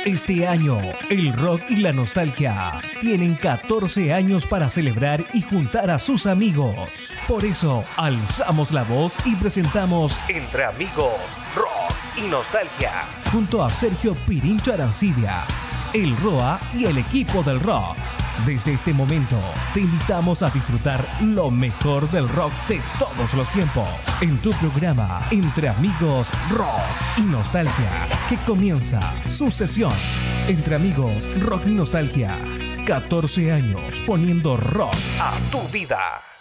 Este año, el rock y la nostalgia tienen 14 años para celebrar y juntar a sus amigos. Por eso, alzamos la voz y presentamos Entre Amigos, Rock y Nostalgia, junto a Sergio Pirincho Arancibia, el ROA y el equipo del rock. Desde este momento, te invitamos a disfrutar lo mejor del rock de todos los tiempos en tu programa Entre Amigos, Rock y Nostalgia, que comienza su sesión. Entre Amigos, Rock y Nostalgia, 14 años poniendo rock a tu vida.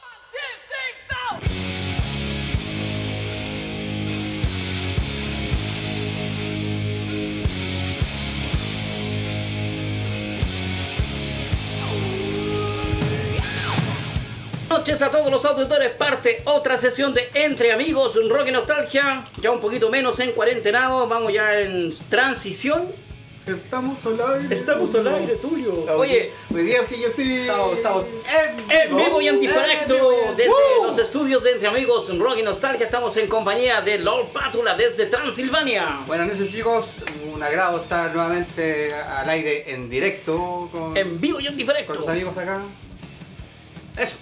Buenas noches a todos los auditores, parte otra sesión de Entre Amigos, Rock y Nostalgia, ya un poquito menos en cuarentenado, vamos ya en transición. Estamos al aire. Estamos al aire, Tulio. Oye, hoy día sí, estamos en vivo y en diferecto desde los estudios de Entre Amigos, Rock y Nostalgia. Estamos en compañía de Lord Pátula desde Transilvania. Buenas noches, chicos, un agrado estar nuevamente al aire en directo en vivo y en diferecto con los amigos acá. Eso.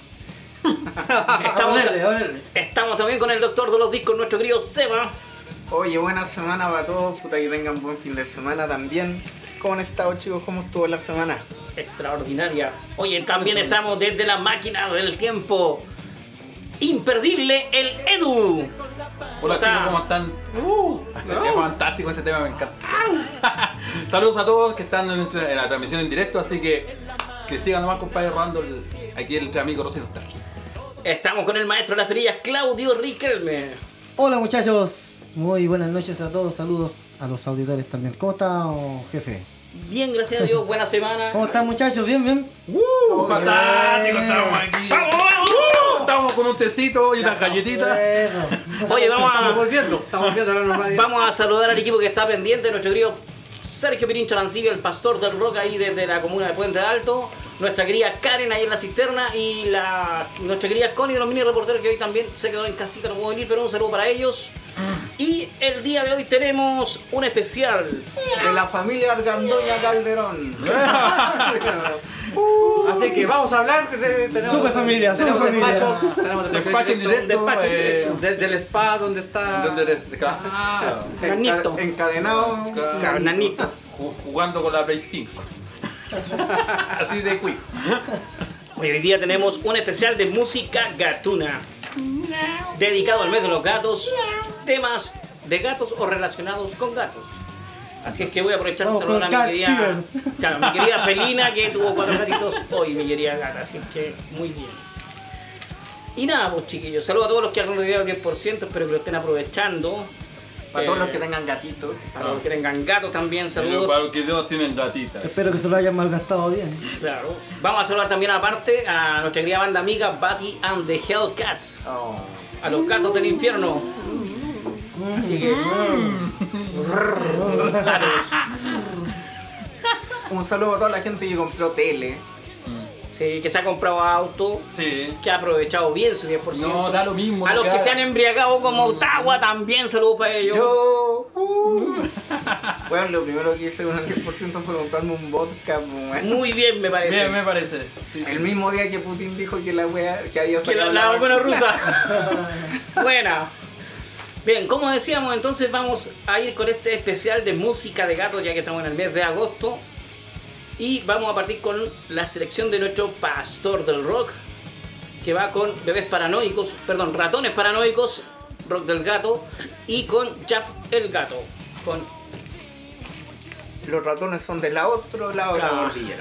Estamos también con el doctor de los discos, nuestro querido Seba. Oye, buena semana para todos, puta que tengan buen fin de semana también. ¿Cómo han estado, chicos? ¿Cómo estuvo la semana? Extraordinaria. Oye, también estamos desde la máquina del tiempo imperdible, el Edu. Hola chicos, ¿cómo están? Es fantástico ese tema, me encanta. Saludos a todos que están en la transmisión en directo, así que sigan nomás, compadre, rodando aquí el Entre Amigos, Rock y Nostalgia. Estamos con el maestro de las perillas, Claudio Riquelme. Hola muchachos, muy buenas noches a todos, saludos a los auditores también. ¿Cómo está, jefe? Bien, gracias a Dios, buena semana. ¿Cómo están muchachos? ¿Bien? Fantástico, estamos aquí. Estamos con un tecito y unas galletitas. Oye, Estamos volviendo a la normalidad. Vamos a saludar al equipo que está pendiente, nuestro querido Sergio Pirincho Arancibia, el pastor del rock ahí desde la comuna de Puente Alto, nuestra querida Karen ahí en la cisterna y nuestra querida Connie de los mini reporteros que hoy también se quedó en casita, no pudo venir, pero un saludo para ellos. Y el día de hoy tenemos un especial de la familia Argandoña Calderón. Así que vamos a hablar de Super familia. tenemos Despacho en directo. del spa donde está ¿Dónde eres? Nanito. Encadenado. Claro, Nanito. Jugando con la Play 5. Así de quick. Hoy día tenemos un especial de música gatuna dedicado al mes de los gatos, temas de gatos o relacionados con gatos. Así es que voy a aprovechar de saludar a mi querida Felina, que tuvo 4 gatitos hoy, mi querida gata, así es que muy bien. Y nada, pues chiquillos, saludos a todos los que han rodeado el 10%, espero que lo estén aprovechando. Para todos los que tengan gatitos. Para los que tengan gatos también, saludos. Para los que todos tienen gatitas. Espero que se lo hayan malgastado bien. Claro. Vamos a saludar también aparte a nuestra querida banda amiga Batty and the Hellcats. A los gatos del infierno. Así que... Un saludo a toda la gente que compró tele. Sí, que se ha comprado auto, Sí. que ha aprovechado bien su 10%. No, da lo mismo. A los que se han embriagado como Ottawa también, saludos para ellos. Bueno, lo primero que hice con el 10% fue comprarme un vodka. Bueno. Muy bien, me parece. Bien, me parece. Sí, El mismo día que Putin dijo que la wea que había Que sacado la vacuna vacuna. rusa. Buena. Bien, como decíamos, entonces vamos a ir con este especial de música de gatos, ya que estamos en el mes de agosto. Y vamos a partir con la selección de nuestro pastor del rock, que va con ratones paranoicos, rock del gato, y con Jaff el gato. Con... Los ratones son del otro lado de la Claro. cordillera.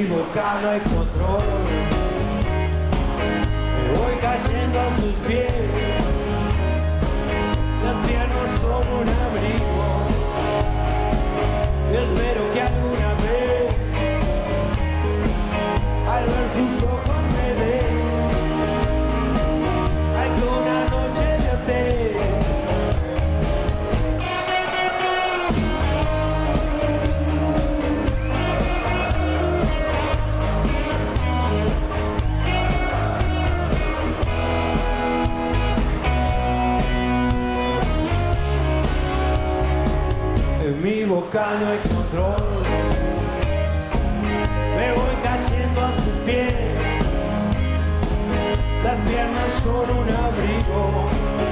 mi boca no hay control. Me voy cayendo a sus pies. Las piernas son un abrigo. Yo espero que alguna vez al ver sus ojos me dé alguna noche de hotel. En mi boca no hay control. Me voy cayendo a sus pies. Las piernas son un abrigo.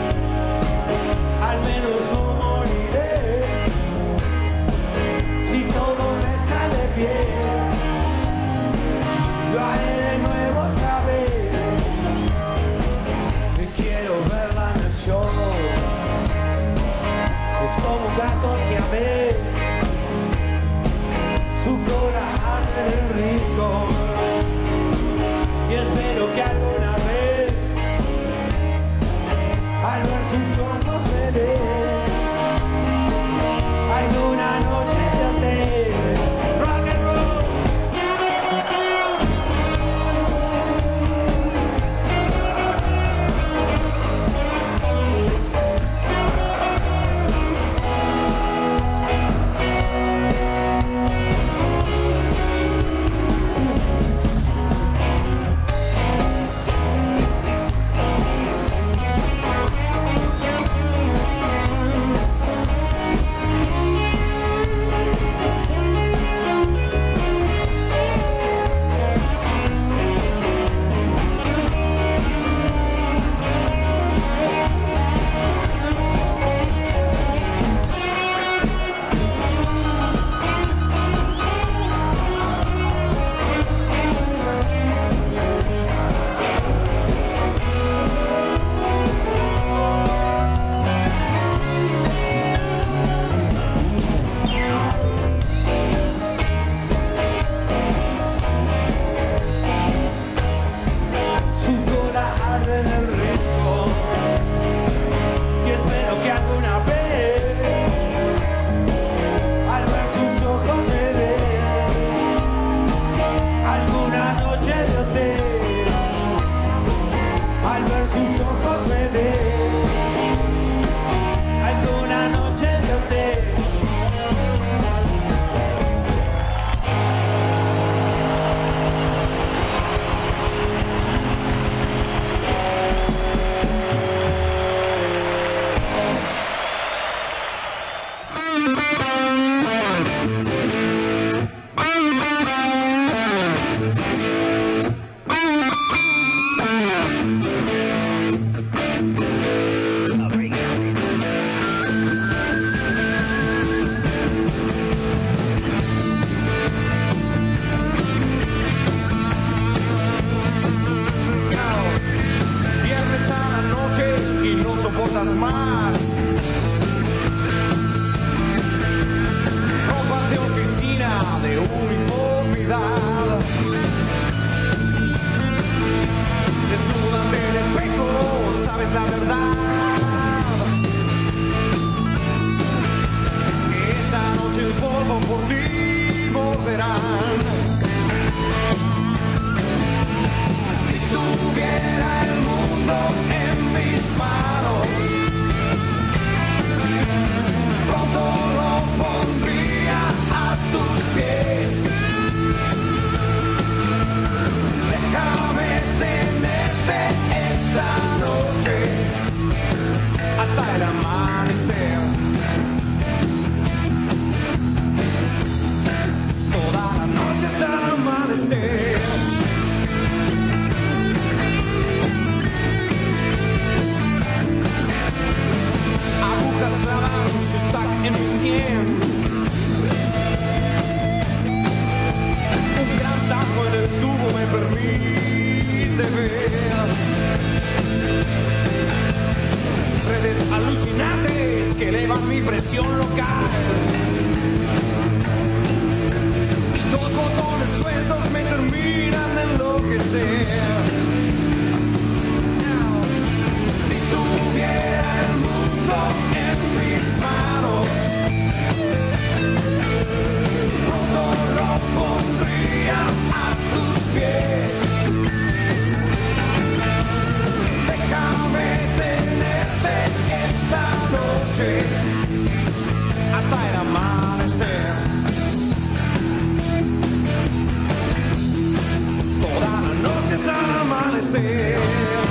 Al menos no moriré si todo me sale bien. Lo haré de nuevo otra vez. Quiero verla en el show. Es como un gato siamés. Su cola arde en el risco. Y espero que alguna vez al ver sus ojos me dé alguna noche de hotel. Rock and roll. Y dos botones sueltos me amanecer. Si tuviera el mundo en mis manos, pronto lo pondría a tus pies. Déjame tenerte esta noche hasta el amanecer. Toda la noche hasta el amanecer.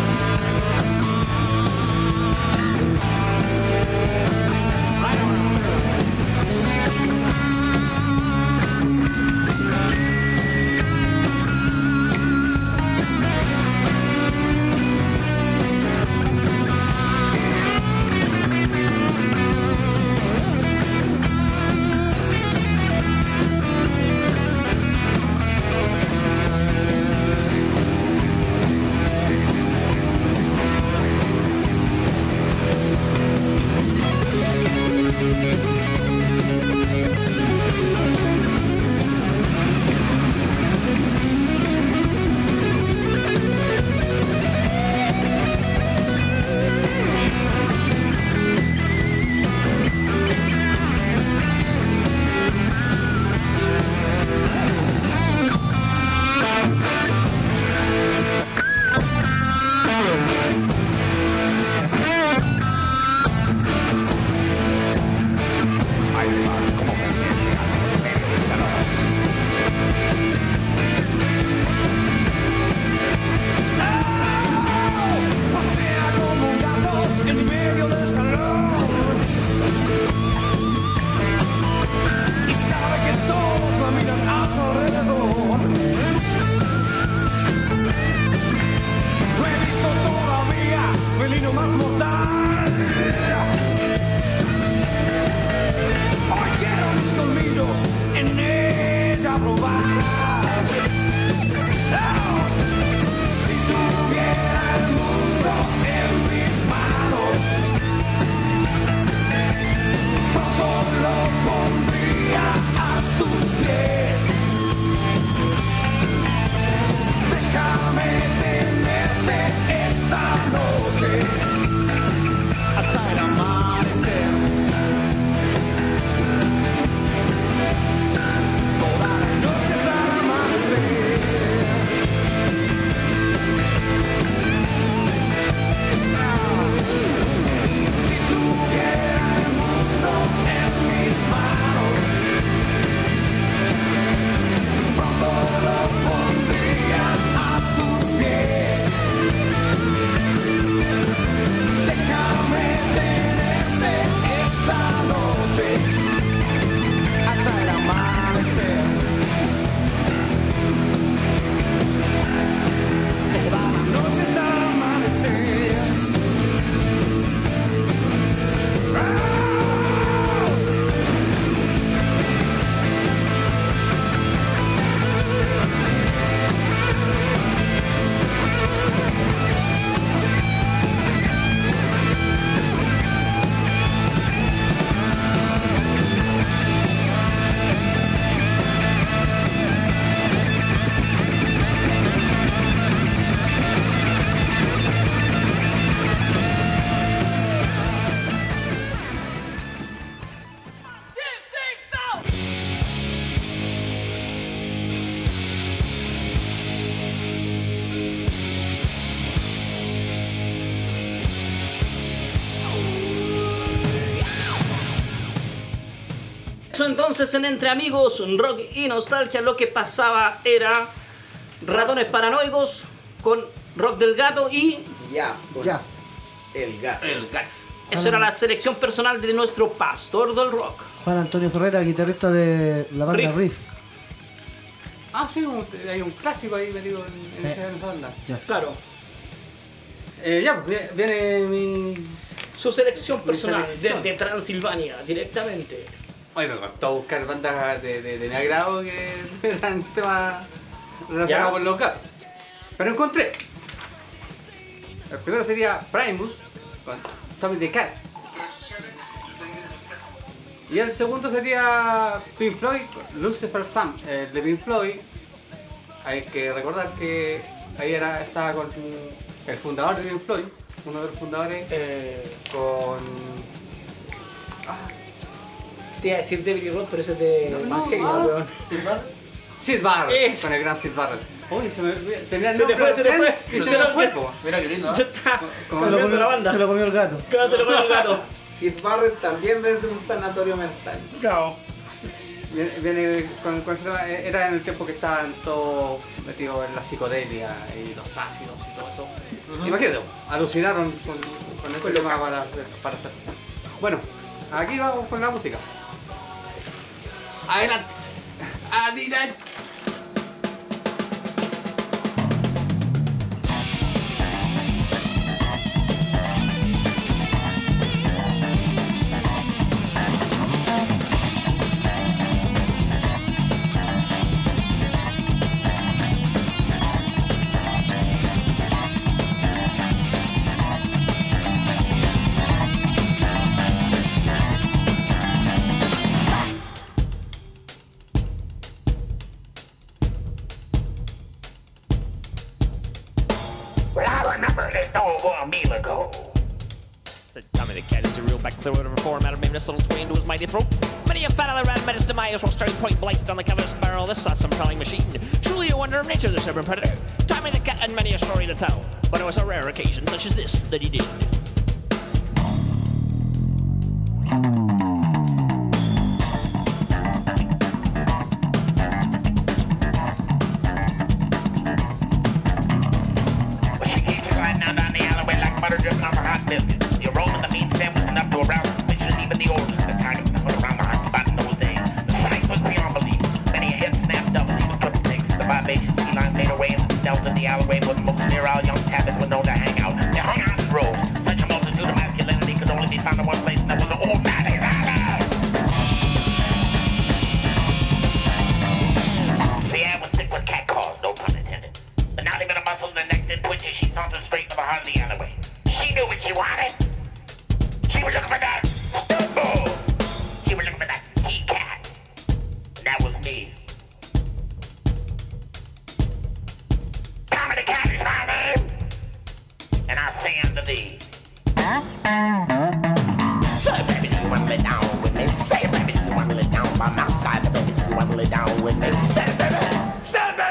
Entonces en Entre Amigos, Rock y Nostalgia, lo que pasaba era Ratones Paranoicos con Rock del Gato y Ya. El gato. eso era la selección personal de nuestro pastor del rock. Juan Antonio Ferreira, guitarrista de la banda Riff. Ah, sí, hay un clásico ahí metido en Sí. esa banda. Claro, Ya, pues viene mi... su selección Mi personal selección. de Transilvania directamente. Oye, me costó buscar bandas de mi agrado que eran temas relacionados ¿Ya? con los gatos. Pero encontré. El primero sería Primus con Tommy the Cat. Y el segundo sería Pink Floyd con Lucifer Sam. De Pink Floyd hay que recordar que ahí estaba con el fundador de Pink Floyd, uno de los fundadores, con... Te iba a decir David Roth, pero ese es de Van Halen, weón. Sid Barrett, Eso. con el gran Sid Barrett. Uy, tenía el Se te nombre fue, de se te él fue. y Se se te te fue. fue. Mira qué lindo, Ya ¿eh? está. Como Se lo comió la Se banda. lo comió el gato. Claro, se lo comió el gato. Sid Barrett también desde un sanatorio mental. Claro. Viene con ese tema, era en el tiempo que estaban todos metidos en la psicodelia y los ácidos y todo eso. Imagínate, alucinaron con este tema para hacer. Bueno, aquí vamos con la música. Adelante. Adelante. Said Tommy the cat is a real back clear over four matter made this little swing into his mighty throat. Many a fat other rat met his demise while staring point blank on the covetous barrel of this awesome prowling machine. Truly a wonder of nature, this urban predator. Tommy the cat had many a story to tell, but it was a rare occasion such as this that he did. You're rolling the meat sandwich enough to arouse suspicion, even the orders. The time to put around the hot spot in those days. The sight was beyond belief. Many a head snapped up as he was triple takes. The vivacious felines made away and delved in the alleyway where the most virile young tabbits were known to hang out. They hung out in rows. Such a multitude of masculinity could only be found in one place, and that was the old man. The air was thick with cat calls, no pun intended. But not even a muscle in the neck did twitch as she sauntered straight to the heart of the alleyway. She knew what she wanted. She was looking for that Stumbo. She was looking for that he-cat. And that was me. Tommy the cat is my name. And I say unto thee. Say, baby, do you want to lay down with me? Say, baby, do you want to lay down by my side? Baby, do you want to lay down with me? Say, baby. Say, baby.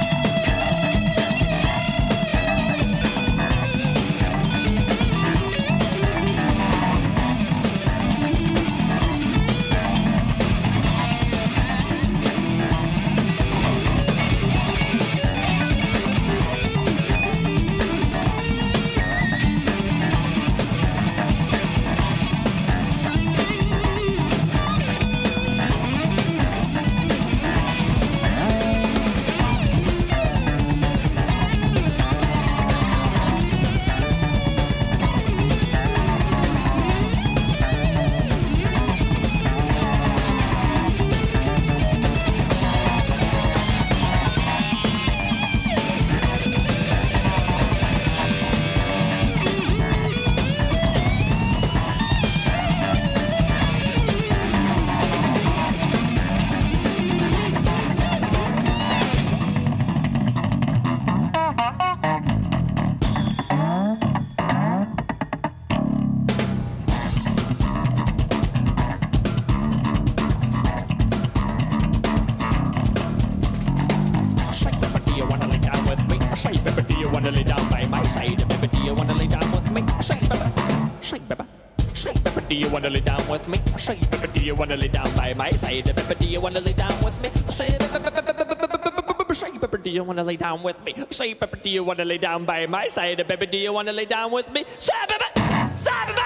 Say, baby, do you wanna lay down by my side? Baby, do you wanna lay down with me? Say, baby. Say, baby. Say, baby, do you wanna lay down with me? Say, baby, do you wanna lay down by my side? Baby, do you wanna lay down with me? Say, say, baby, do you wanna lay down with me? Say, baby, do you wanna lay down by my side? Baby, do you wanna lay down with me? Say, baby. Say, baby.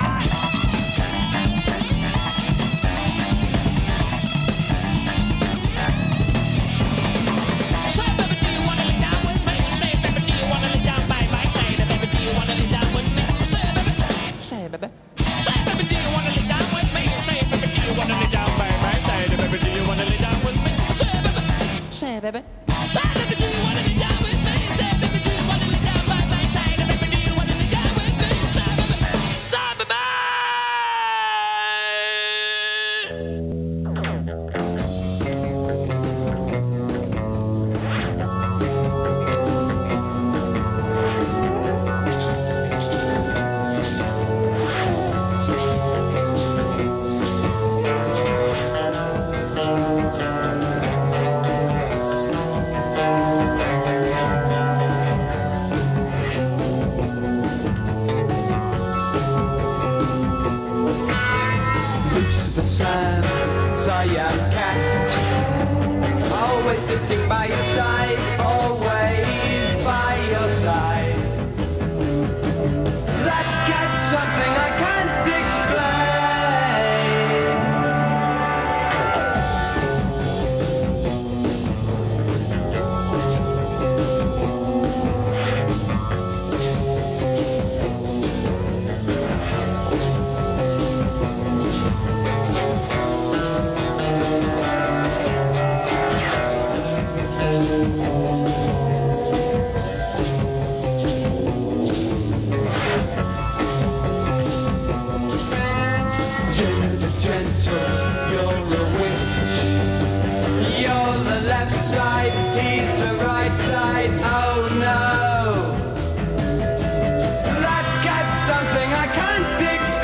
Say, baby. Say, baby, do you wanna lay down with me? Say, baby, do you wanna lay down by my side? Baby, do you wanna lay down with me? Say, baby. Say, baby. Say, baby, do you wanna lay down with me? Say, baby, do you wanna lay down by my side? Baby, do you wanna lay down with me? Say, baby. Say, baby. Lucifer Sam, Siam Cat, always sitting by your side, always by your side. That cat's something I can't explain. Gentle, you're a witch. You're the left side, he's the right side. Oh no, that cat's something I can't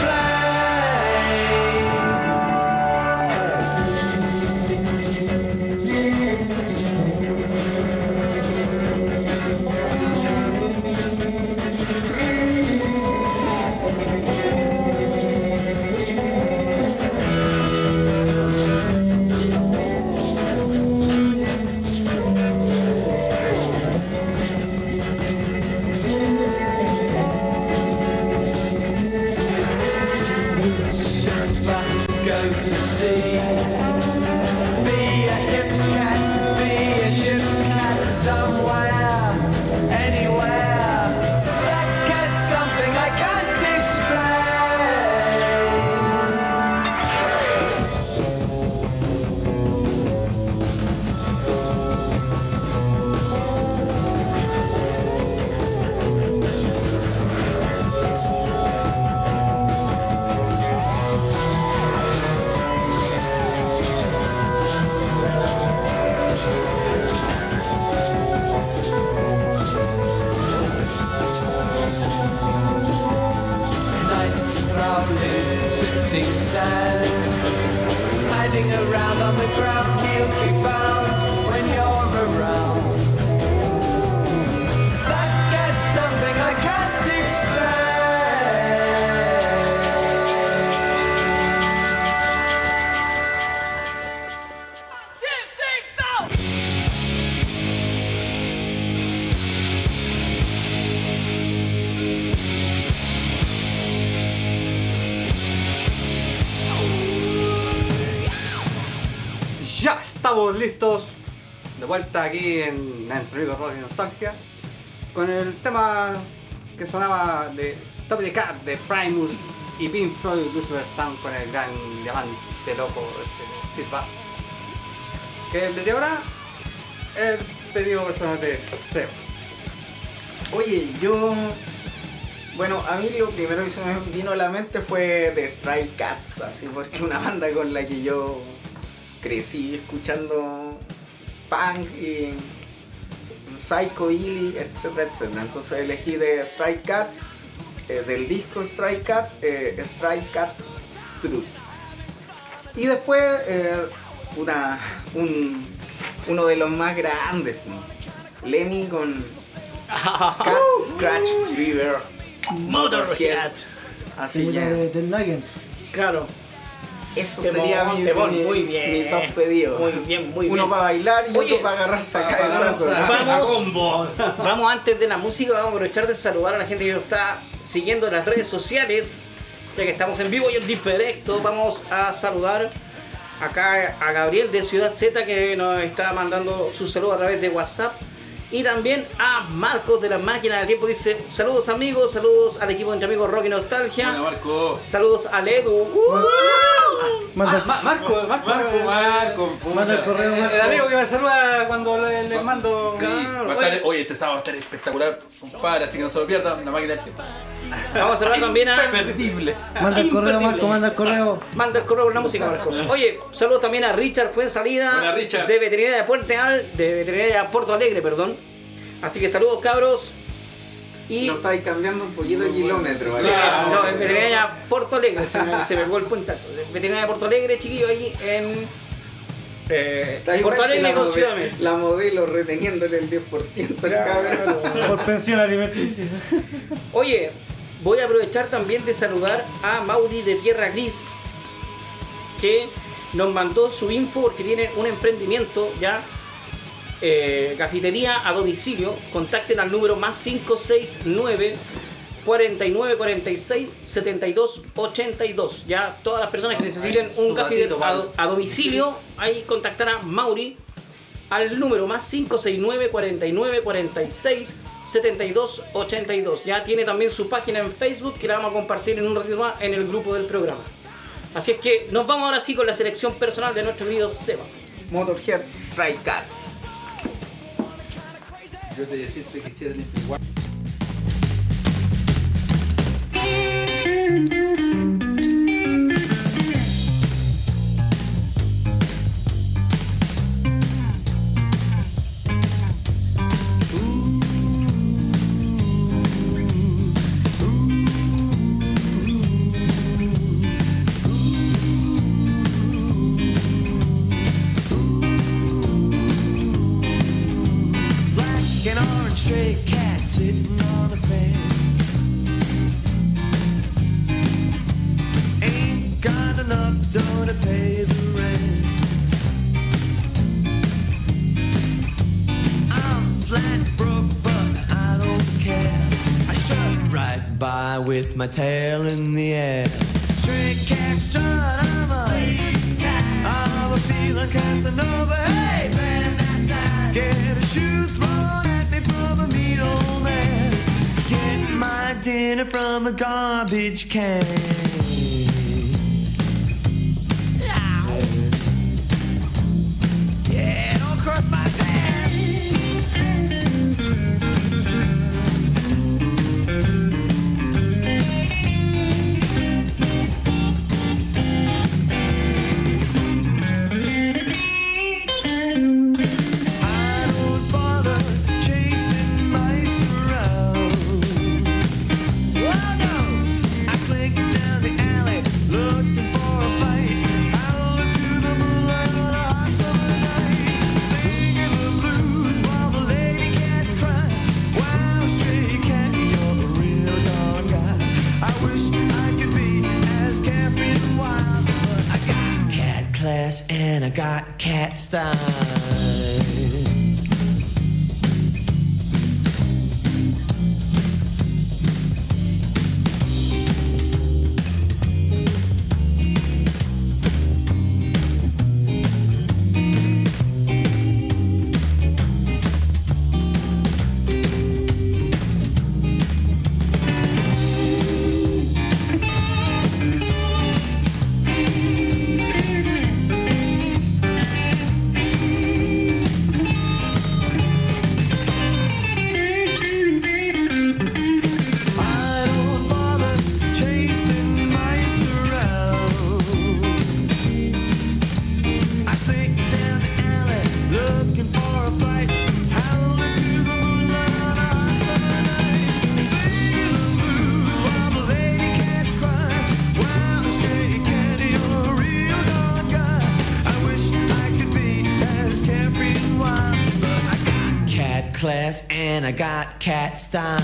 go to sea. Be a hip cat, be a ship's cat, somewhere, anywhere. That cat's something I can't sifting sand, hiding around on the ground, he'll be found when you're around. That cat's something I can't Ya estamos listos de vuelta aquí en Entre Amigos Rock y Nostalgia con el tema que sonaba de Top the Cat de Primus y Pink Floyd y Lucifer Sound con el gran diamante loco ese Sid Barrett. Que desde ahora el pedido personal de Seb. Oye, bueno, a mí lo primero que se me vino a la mente fue The Stray Cats, así porque una banda con la que yo crecí escuchando punk y psychobilly, etcétera, etcétera. Entonces elegí de Stray Cat, del disco Stray Cat, Stray Cat Strut. Y después uno de los más grandes, Lemmy con Cat Scratch Fever Motorhead. Así que del Nugget. Claro. eso Temón, sería mi muy bien. mi top pedido. Muy bien, muy bien. Uno para bailar y Oye, otro para agarrarse a cabezazos. Vamos antes de la música, vamos a aprovechar de saludar a la gente que nos está siguiendo en las redes sociales, ya que estamos en vivo y en directo. Vamos a saludar acá a Gabriel de Ciudad Z, que nos está mandando su saludo a través de WhatsApp. Y también a Marcos de la Máquina del Tiempo, dice: saludos amigos, saludos al equipo de Entre Amigos Rock y Nostalgia. Hola, Marco. Saludos al Edu. Manda Marco, manda el correo, Marco. el amigo que me saluda cuando les mando. Sí, va a estar, oye, este sábado va a estar espectacular, compadre, así que no se lo pierdan, la Máquina del Tiempo. Vamos a saludar también a... Imperdible. Manda el correo, Marco, manda el correo. Manda el correo con la música, Marcos. Oye, saludos también a Richard Fuensalida. Buena, Richard. De Veterinaria de Porto Alegre, perdón. Así que saludos, cabros. Y... No estáis cambiando un poquito de kilómetro, ¿vale? Sí, no, en Veterinaria Porto Alegre, se me pegó el puente. Veterinaria Porto Alegre, chiquillo, ahí en Está igual Porto que Alegre con Ciudad de la modelo reteniéndole el 10% al cabrón. Por pensión alimenticia. Oye, voy a aprovechar también de saludar a Mauri de Tierra Gris, que nos mandó su info porque tiene un emprendimiento ya, cafetería a domicilio. Contacten al número más 569 49 46 72 82. Ya todas las personas que necesiten un café a domicilio, ahí contactar a Mauri al número más 569 49 46 72 82. Ya tiene también su página en Facebook que la vamos a compartir en un ratito más en el grupo del programa. Así es que nos vamos ahora sí con la selección personal de nuestro querido Seba. Motorhead Strike Cat. Yo te decía que quisiera igual. Stray cat sitting on the fence. Ain't got enough dough to pay the rent. I'm flat broke, but I don't care. I strut right by with my tail in the air. Stray cat strut, I'm a feeling Casanova. Hey, man, get a shoe thrown at me from a mean old man. Get my dinner from a garbage can. Yeah, don't cross my path. And I got cat style. Class and I got cat style.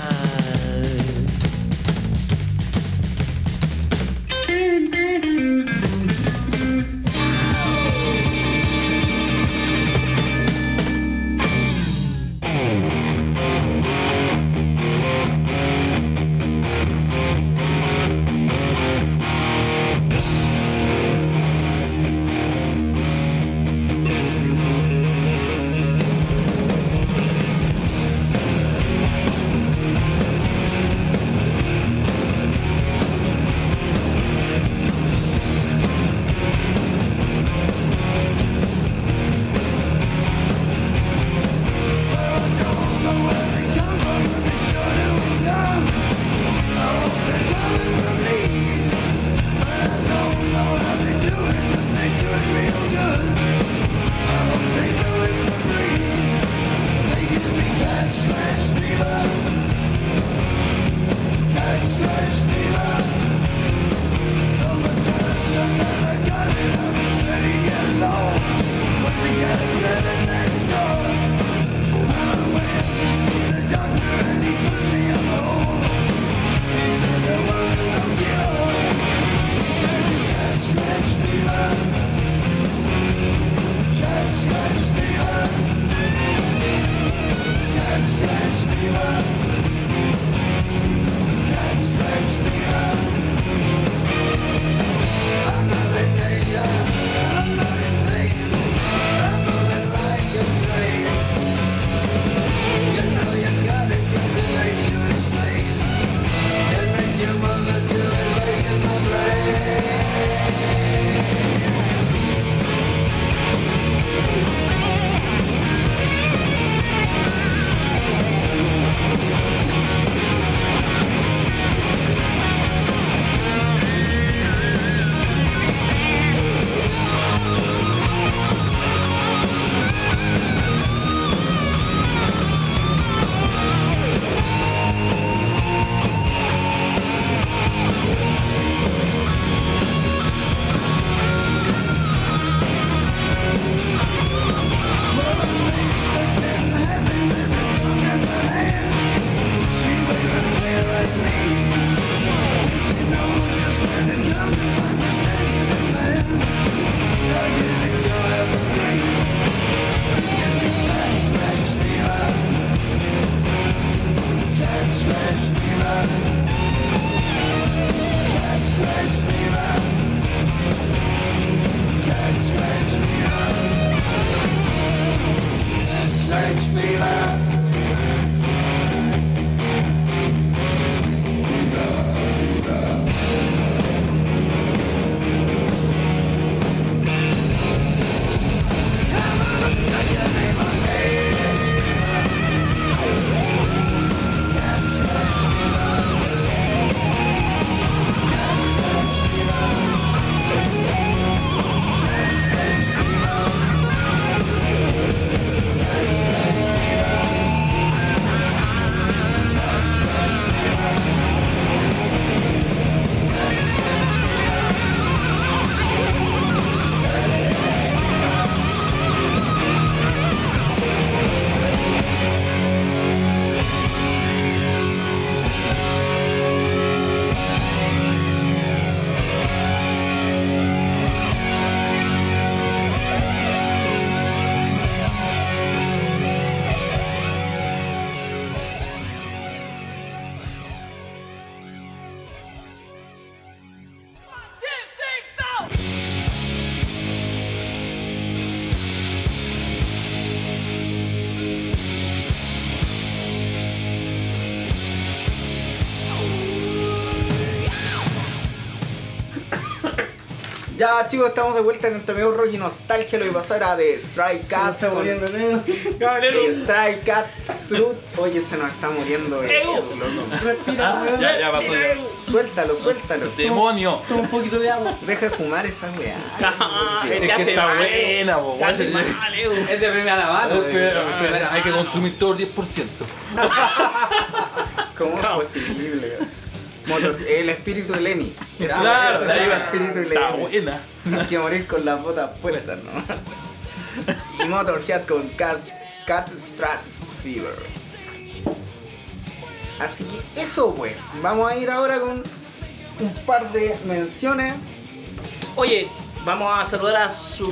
Ya chicos, estamos de vuelta en Entre Amigos Rock y Nostalgia. Lo que pasó era de Stray Cats Se está muriendo el dedo. de Stray Cats Truth. Oye, se nos está muriendo el loco. Respira, weón. Ya pasó ya. Suéltalo. ¡Demonio! Toma un poquito de agua. Deja de fumar esa weá. Es que está buena, po. Te hace mal, Edu. Es de primera mano. Pero hay que consumir todo el 10%. ¿Cómo es posible? El espíritu de Lemmy. Eso Claro, es el espíritu de está Lemmy. buena. Hay que morir con las botas puestas, ¿no? Y Motorhead con Cat Strats Fever. Así que eso, güey. Vamos a ir ahora con un par de menciones. Oye, vamos a saludar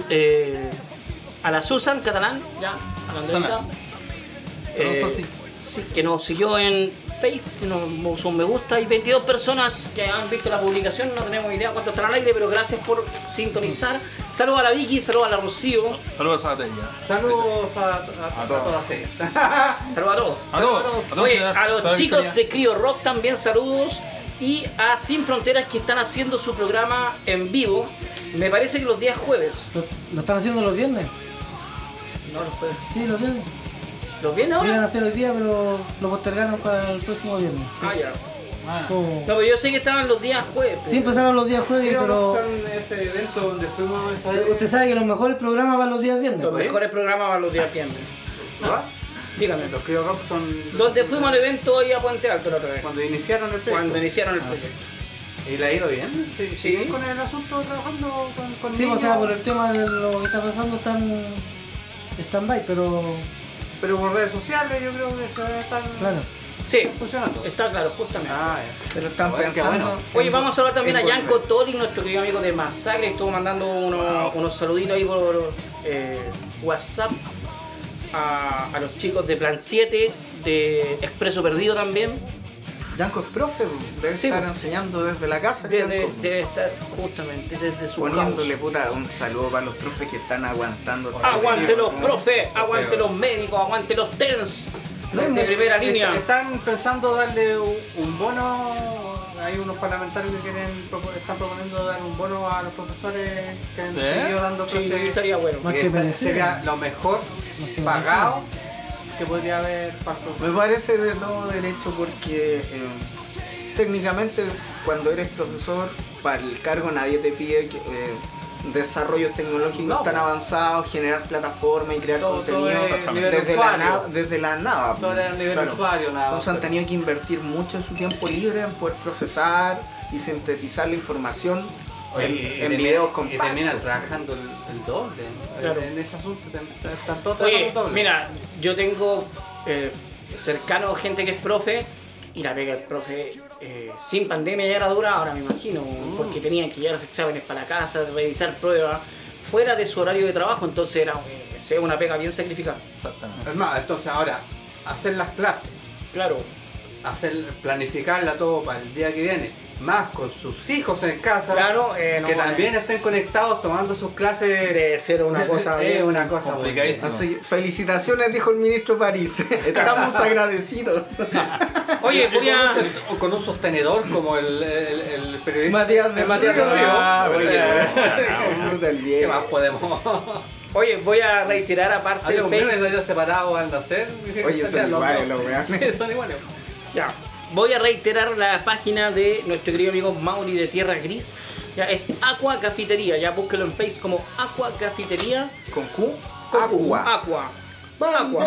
a la Susan Catalán, ya, a la Susana. Andreita. Sí, que nos siguió en Face, que nos puso un me gusta. Hay 22 personas que han visto la publicación, no tenemos idea cuánto están al aire, pero gracias por sintonizar. Saludos a la Vicky, saludos a la Rocío, Saludos a la Tella. Saludos a todas ellas. saludos a todos. A todos. Oye, a los chicos de Crio Rock también saludos. Y a Sin Fronteras, que están haciendo su programa en vivo, me parece que los días jueves. ¿Lo están haciendo los viernes? No, los jueves. Sí, los viernes. ¿Los viernes Iban a ahora? hacer hoy día, pero lo postergaron para el próximo viernes. Ah, ya. Como- No, pero yo sé que estaban los días jueves. Sí, empezaron los días jueves, pero ese evento donde fuimos esa vez. usted sabe que los mejores programas van los días viernes. Los pues. mejores programas van los días viernes. ¿No? Dígame. Los Crio Rock son. Donde fuimos al evento hoy a Puente Alto la otra vez. Cuando iniciaron el proyecto. Cuando iniciaron el Ah, proyecto. ¿Y le ha ido bien? Sí. ¿Siguen con el asunto trabajando con Sí, niños? o sea, por el tema de lo que está pasando están stand-by, pero Pero por redes sociales yo creo que están claro. Sí, funcionando. está claro, justamente. Ah, ya. Pero están Bueno, qué pensando. bueno. Oye, vamos a saludar también a en Yanko volver. Toli, nuestro querido amigo de Masacre, estuvo mandando unos saluditos ahí por WhatsApp a los chicos de Plan 7, de Expreso Perdido también. Yanko es profe, debe Sí, estar pues. enseñando desde la casa. Yanko. Debe estar justamente desde su Poniéndole house. puta un saludo para los profes que están aguantando. Aguante los profes, aguante los médicos, aguante los TENS. De primera línea. Están pensando darle un bono. Hay unos parlamentarios que están proponiendo dar un bono a los profesores que han ¿Sí? seguido dando Sí, clases. estaría bueno. Más que merecido. Sería lo mejor Más que pagado que podría haber para el Me profesor. parece de todo derecho porque técnicamente cuando eres profesor, para el cargo nadie te pide que, desarrollos tecnológicos No, tan pues. avanzados, generar plataformas y crear Todo contenido es nivel desde, usuario. desde la nada. Todo era a nivel Claro. usuario, nada. Entonces han tenido que invertir mucho de su tiempo libre en poder procesar y sintetizar la información en videos Y compactos. terminan trabajando el doble. Claro. En ese asunto están todos Oye, trabajando el doble. mira, yo tengo cercano gente que es profe y la pega del profe sin pandemia ya era dura, ahora me imagino, porque tenían que llevarse exámenes para la casa, revisar pruebas fuera de su horario de trabajo, entonces era una pega bien sacrificada. Exactamente. Es más, entonces ahora, hacer las clases, Claro, planificarla todo para el día que viene, más con sus hijos en casa, claro, no, que también estén conectados tomando sus clases. debe ser una cosa es bien una cosa complicadísima. Así, felicitaciones, dijo el ministro París. Estamos agradecidos. Oye, voy a... con un sostenedor como el periodista Matías de Matías del Río. Ah, Puta, el ¿Qué viejo. más podemos? Oye, voy a reiterar aparte Hace del un mes Face. de ellos separados al nacer. Oye, son iguales los weones. Sí, son iguales. Ya. Voy a reiterar la página de nuestro querido amigo Mauri de Tierra Gris. Ya, es Aqua Cafetería. Ya búsquelo en Face como Aqua Cafetería. ¿Con Q? Con Aqua. Aqua. Aqua.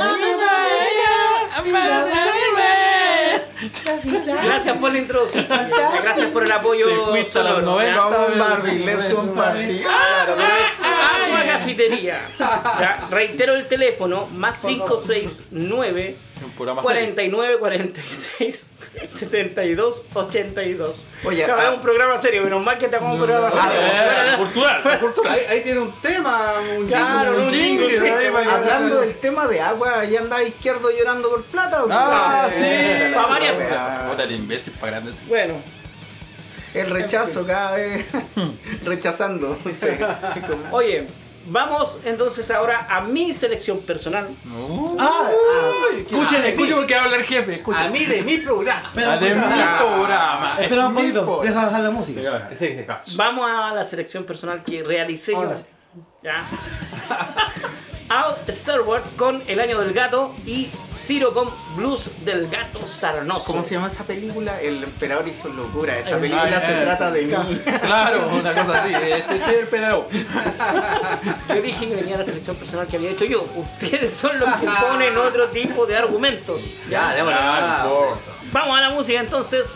Gracias por la introducción. Gracias por el apoyo. Te fuiste a los sonoro, 90. ¿ya? Vamos, Barbie, let's compartir. Claro, pero es Aqua Cafetería. Ya, reitero el teléfono, más 569 Un programa serio. 49 46 72 82. Oye, Claro, es un programa serio, menos mal que te hago un programa serio. Cultural. Ahí tiene un tema, un Claro, jingle, un jingle, sí. sí. Hablando del tema de agua, ahí andaba Izquierdo llorando por plata. Ah, weón. sí. Pa' variar. Weón. Puta, el imbécil para grandes. Bueno, El rechazo cada vez rechazando. Sí. oye, Vamos entonces ahora a mi selección personal. Escuchen porque va a hablar el jefe. Escuchen. A mí de mi programa. De mi programa. Espera un poquito, deja bajar la música. Vamos a la selección personal que realicé yo. Ahora. Ya. Al Star Wars con El Año del Gato y Ciro con Blues del Gato Sarnoso. ¿Cómo se llama esa película? El emperador hizo locura. Esta película se trata de mí. Claro, una cosa así. Este es el pelado. Yo dije que venía la selección personal que había hecho yo. Ustedes son los que ponen otro tipo de argumentos. Ya, démosle. Vamos a la música entonces.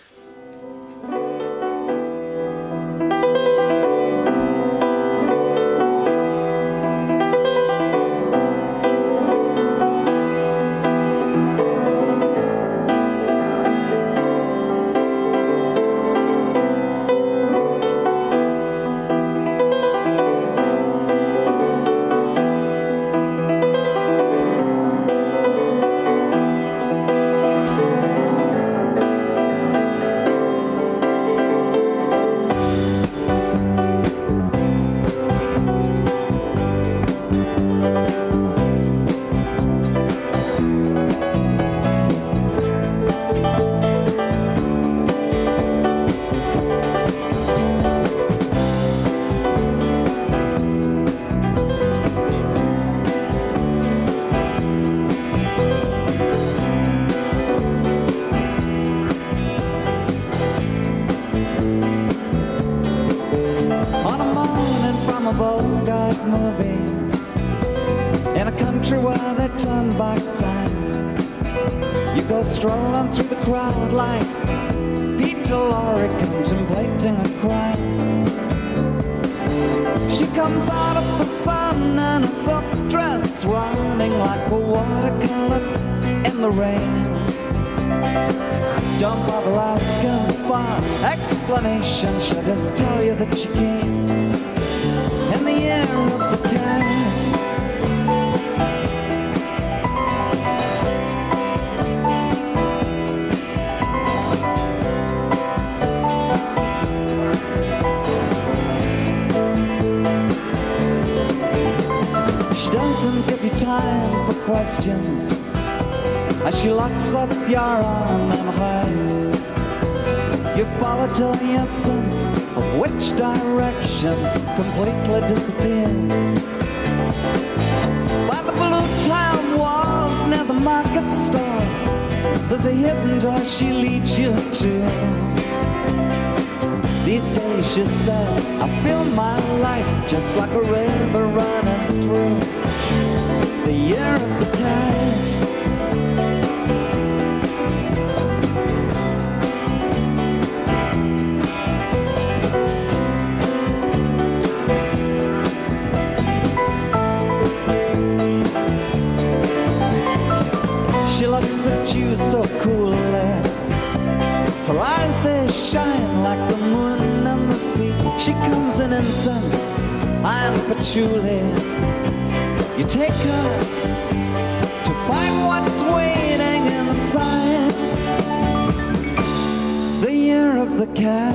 Strolling through the crowd like Peter Lorre contemplating a crime. She comes out of the sun in a silk dress, running like a watercolor in the rain. Don't bother asking for explanation, she'll just tell you that she came in the year of the cat. Doesn't give you time for questions as she locks up your arm and hides. You follow till your sense of which direction completely disappears. By the blue town walls near the market stalls, there's a hidden door she leads you to. These days she says, I feel my life just like a river running through the year of the cat. She looks at you so coolly, her eyes they shine like the moon and the sea. She comes in incense and patchouli. You take her to find what's waiting inside the year of the cat.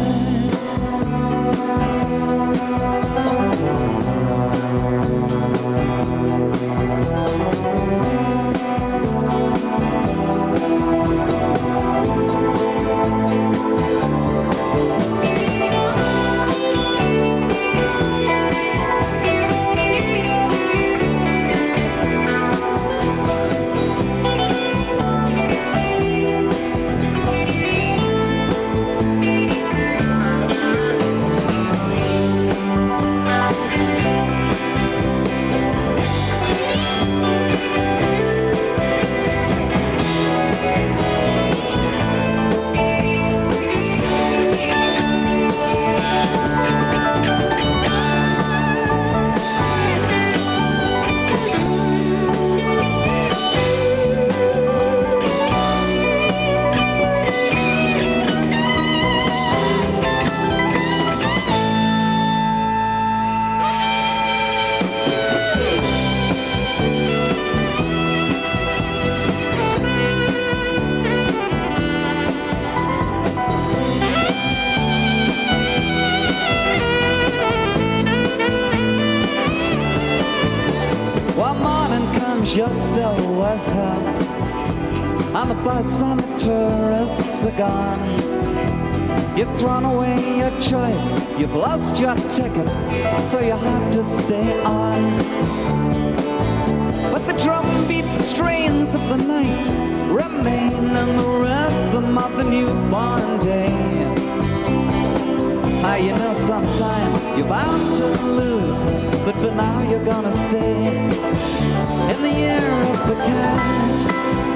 still with her. On the bus and the tourists are gone. You've thrown away your choice, you've lost your ticket, so you have to stay on. But the drumbeat strains of the night remain in the rhythm of the newborn day. How you know sometime you're bound to lose, but for now you're gonna stay in the year of the cat.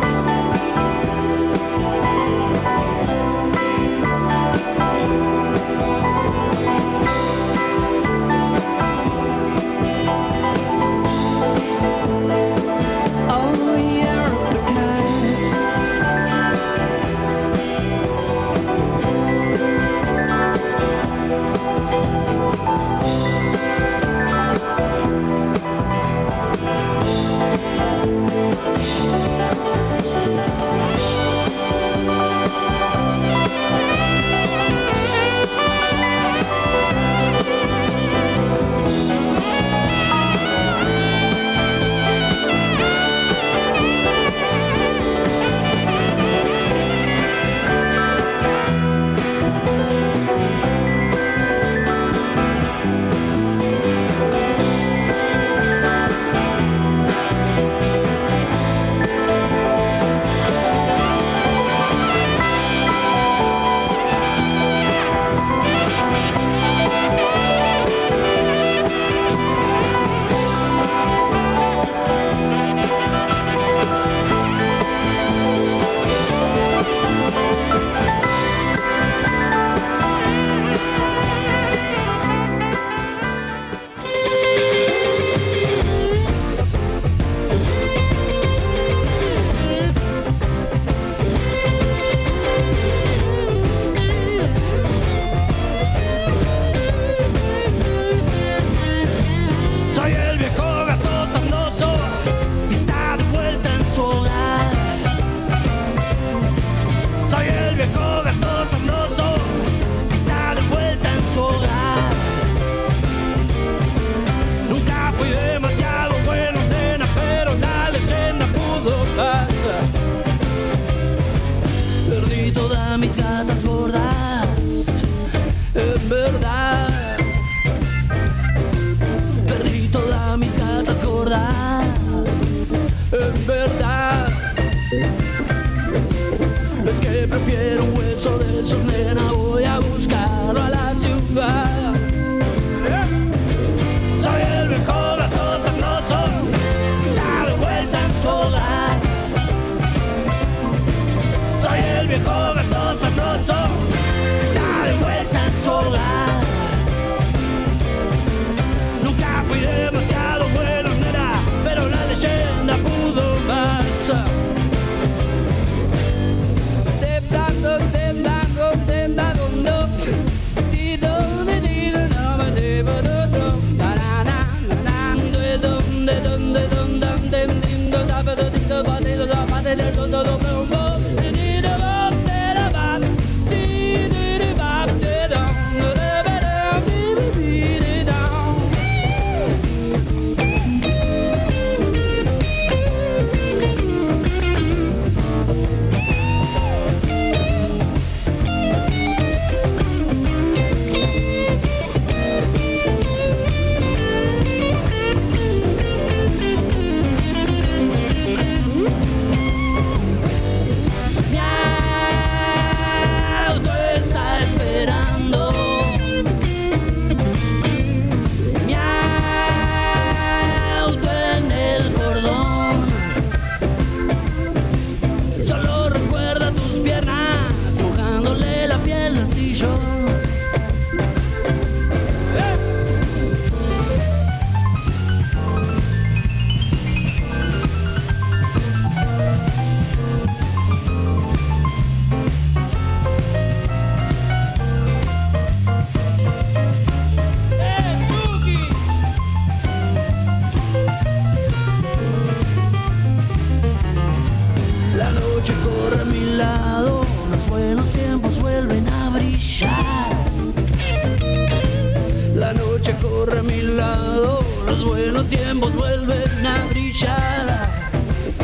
corre a mi lado, los buenos tiempos vuelven a brillar.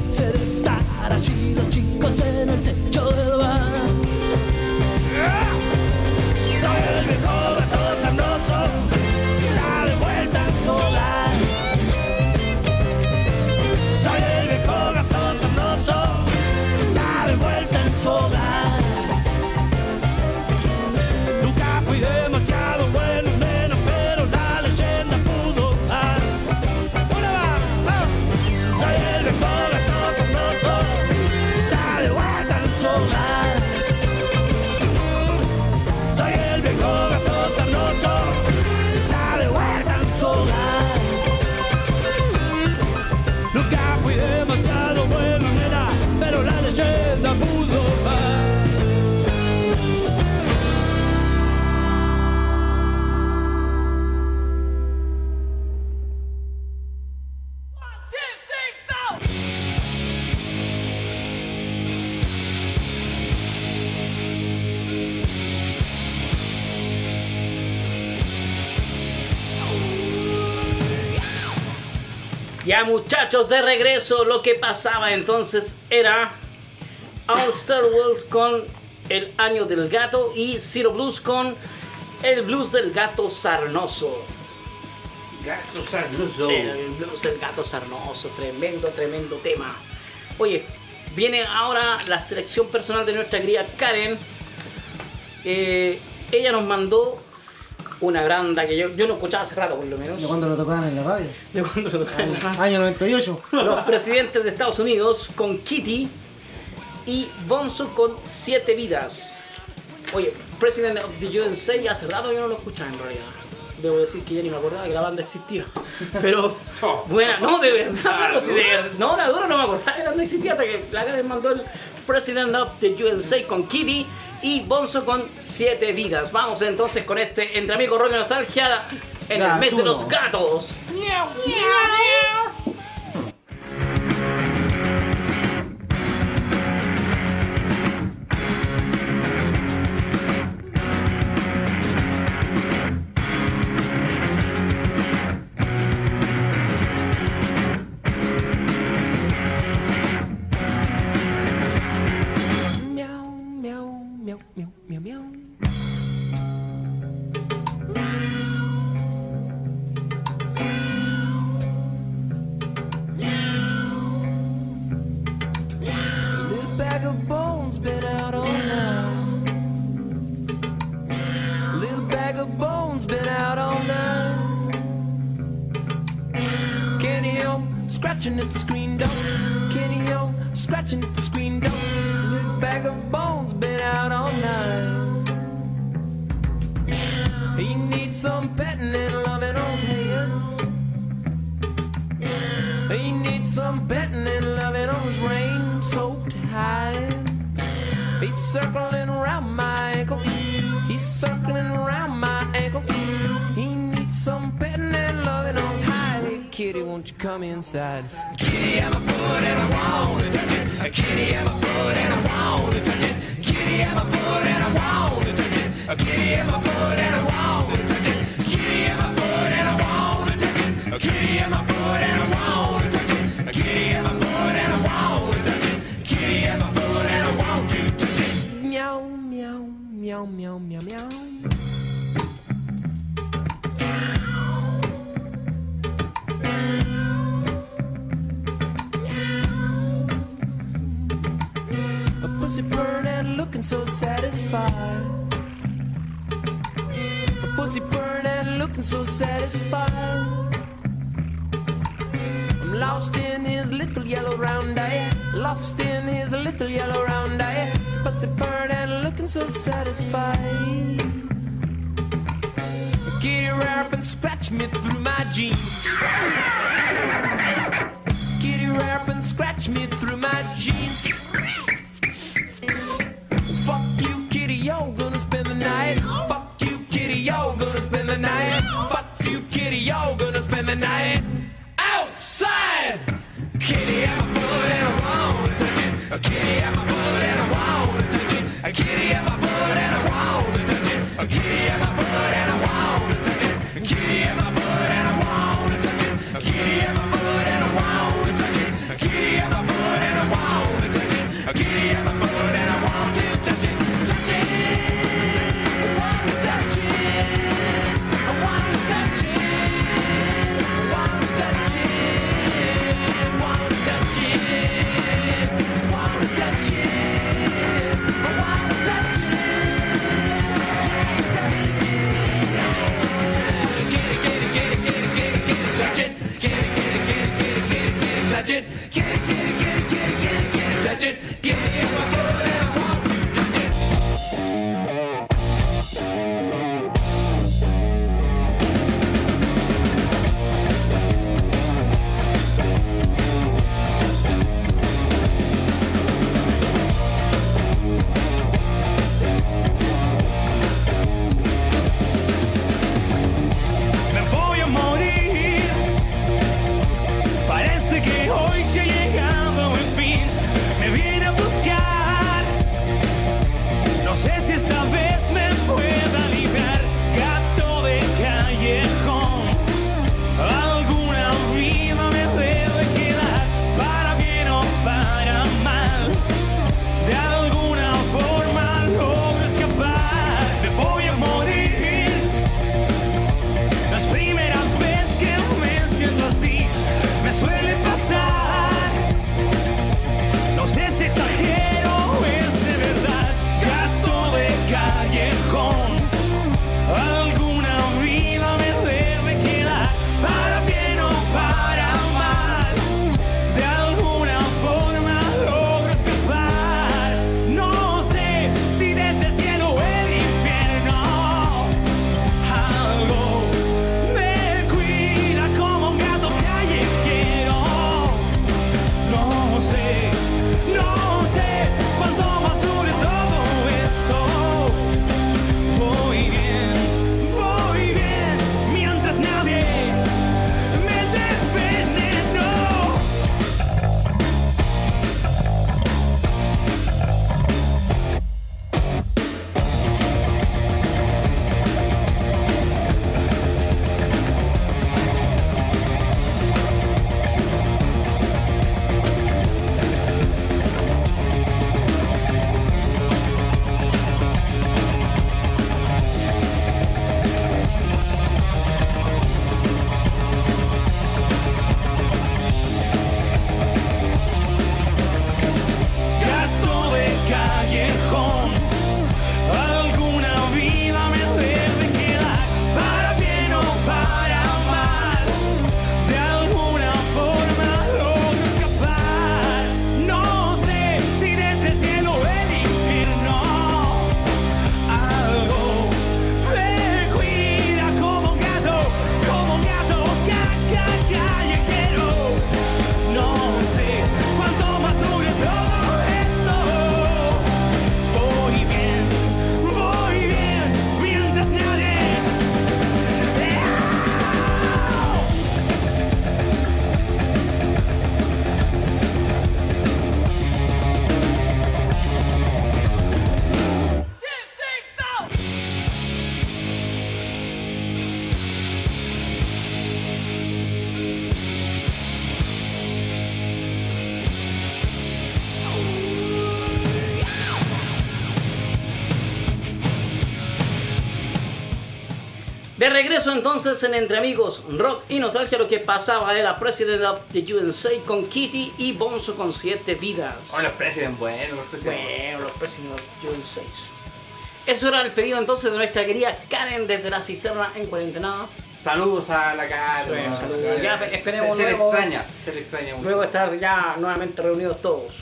placer estar allí los chicos en el techo del bar. Soy el viejo gato sabroso, está de vuelta en su hogar. Soy el viejo gato sabroso, está de vuelta en su hogar. Nunca fui demasiado bueno, nena, pero la leyenda pudo más. ¡Una más! Soy el viejo gato sabroso, está de vuelta en su hogar. Soy el viejo gato sabroso, está de vuelta en su hogar. Nunca fui demasiado bueno, nena, pero la leyenda pudo más. Ya muchachos, de regreso. Lo que pasaba entonces era All Star World con El Año del Gato y Zero Blues con El Blues del Gato Sarnoso. Gato sarnoso. El Blues del Gato Sarnoso, tremendo tema. Oye, viene ahora la selección personal de nuestra querida Karen. Ella nos mandó una granda que yo no escuchaba hace rato, por lo menos. ¿De cuándo lo tocaban en la radio? ¿De cuándo lo tocaban? Año 98. Los presidentes de Estados Unidos con Kitty y Bonzo con 7 vidas. Oye, President of the USA hace rato yo no lo escuchaba en realidad. Debo decir que ya ni me acordaba que la banda existía. Pero, buena, no, de verdad. No, la dura no me acordaba que la banda existía hasta que la Karen mandó el President of the USA con Kitty y Bonzo con 7 vidas. Vamos entonces con este Entre Amigos Rock y Nostalgia en el mes de los gatos. Miau, miau, miau. Scratching at the screen door, Kenny O, scratching at the screen door. Little bag of bones been out all night. He needs some petting and loving on his head. He needs some petting and loving on his rain-soaked hide. He's circling around my ankle. He's circling around my ankle. He needs some petting and loving on his hide. Kitty, won't you come inside? Kitty, I'm a foot and I want to touch it. Kitty, I'm a foot and I want to touch it. Kitty, I'm a foot and I want to touch it. Kitty, I'm a foot and I want to touch it. Kitty, I'm a foot and I want to touch it. Kitty, I'm a foot and I want to touch it. Kitty, I'm a foot and I want to touch it. Kitty, I'm a foot and I want to touch it. Meow, meow, meow, meow, meow, meow. Pussy burning, looking so satisfied. A pussy burning, looking so satisfied. I'm lost in his little yellow round eye. Lost in his little yellow round eye. Pussy burning, looking so satisfied. Kitty rap and scratch me through my jeans. Kitty rap and scratch me through my jeans. Fuck you, kitty, you're gonna spend the night. Fuck you, kitty, you're gonna spend the night. Fuck you, kitty, you're gonna spend the night outside. Kitty, I'm a foot and I wanna touch it. Kitty, I'm a foot and I wanna touch it. Kitty, I'm a foot and I wanna touch it. Kitty, I'm a foot and I wanna touch it. Kitty, I'm a foot and I wanna touch it. Kitty, I'm a foot and I wanna touch it. Kitty, I'm a foot. De regreso entonces en Entre Amigos, Rock y Nostalgia, lo que pasaba era President of the USA con Kitty y Bonzo con 7 vidas. Oh, los President, bueno, los President. Bueno, los President of the USA. Eso era el pedido entonces de nuestra querida Karen desde la cisterna en cuarentena. Saludos a la Karen. Bueno, saludos. Ya esperemos se le luego, extraña mucho. luego estar ya nuevamente reunidos todos.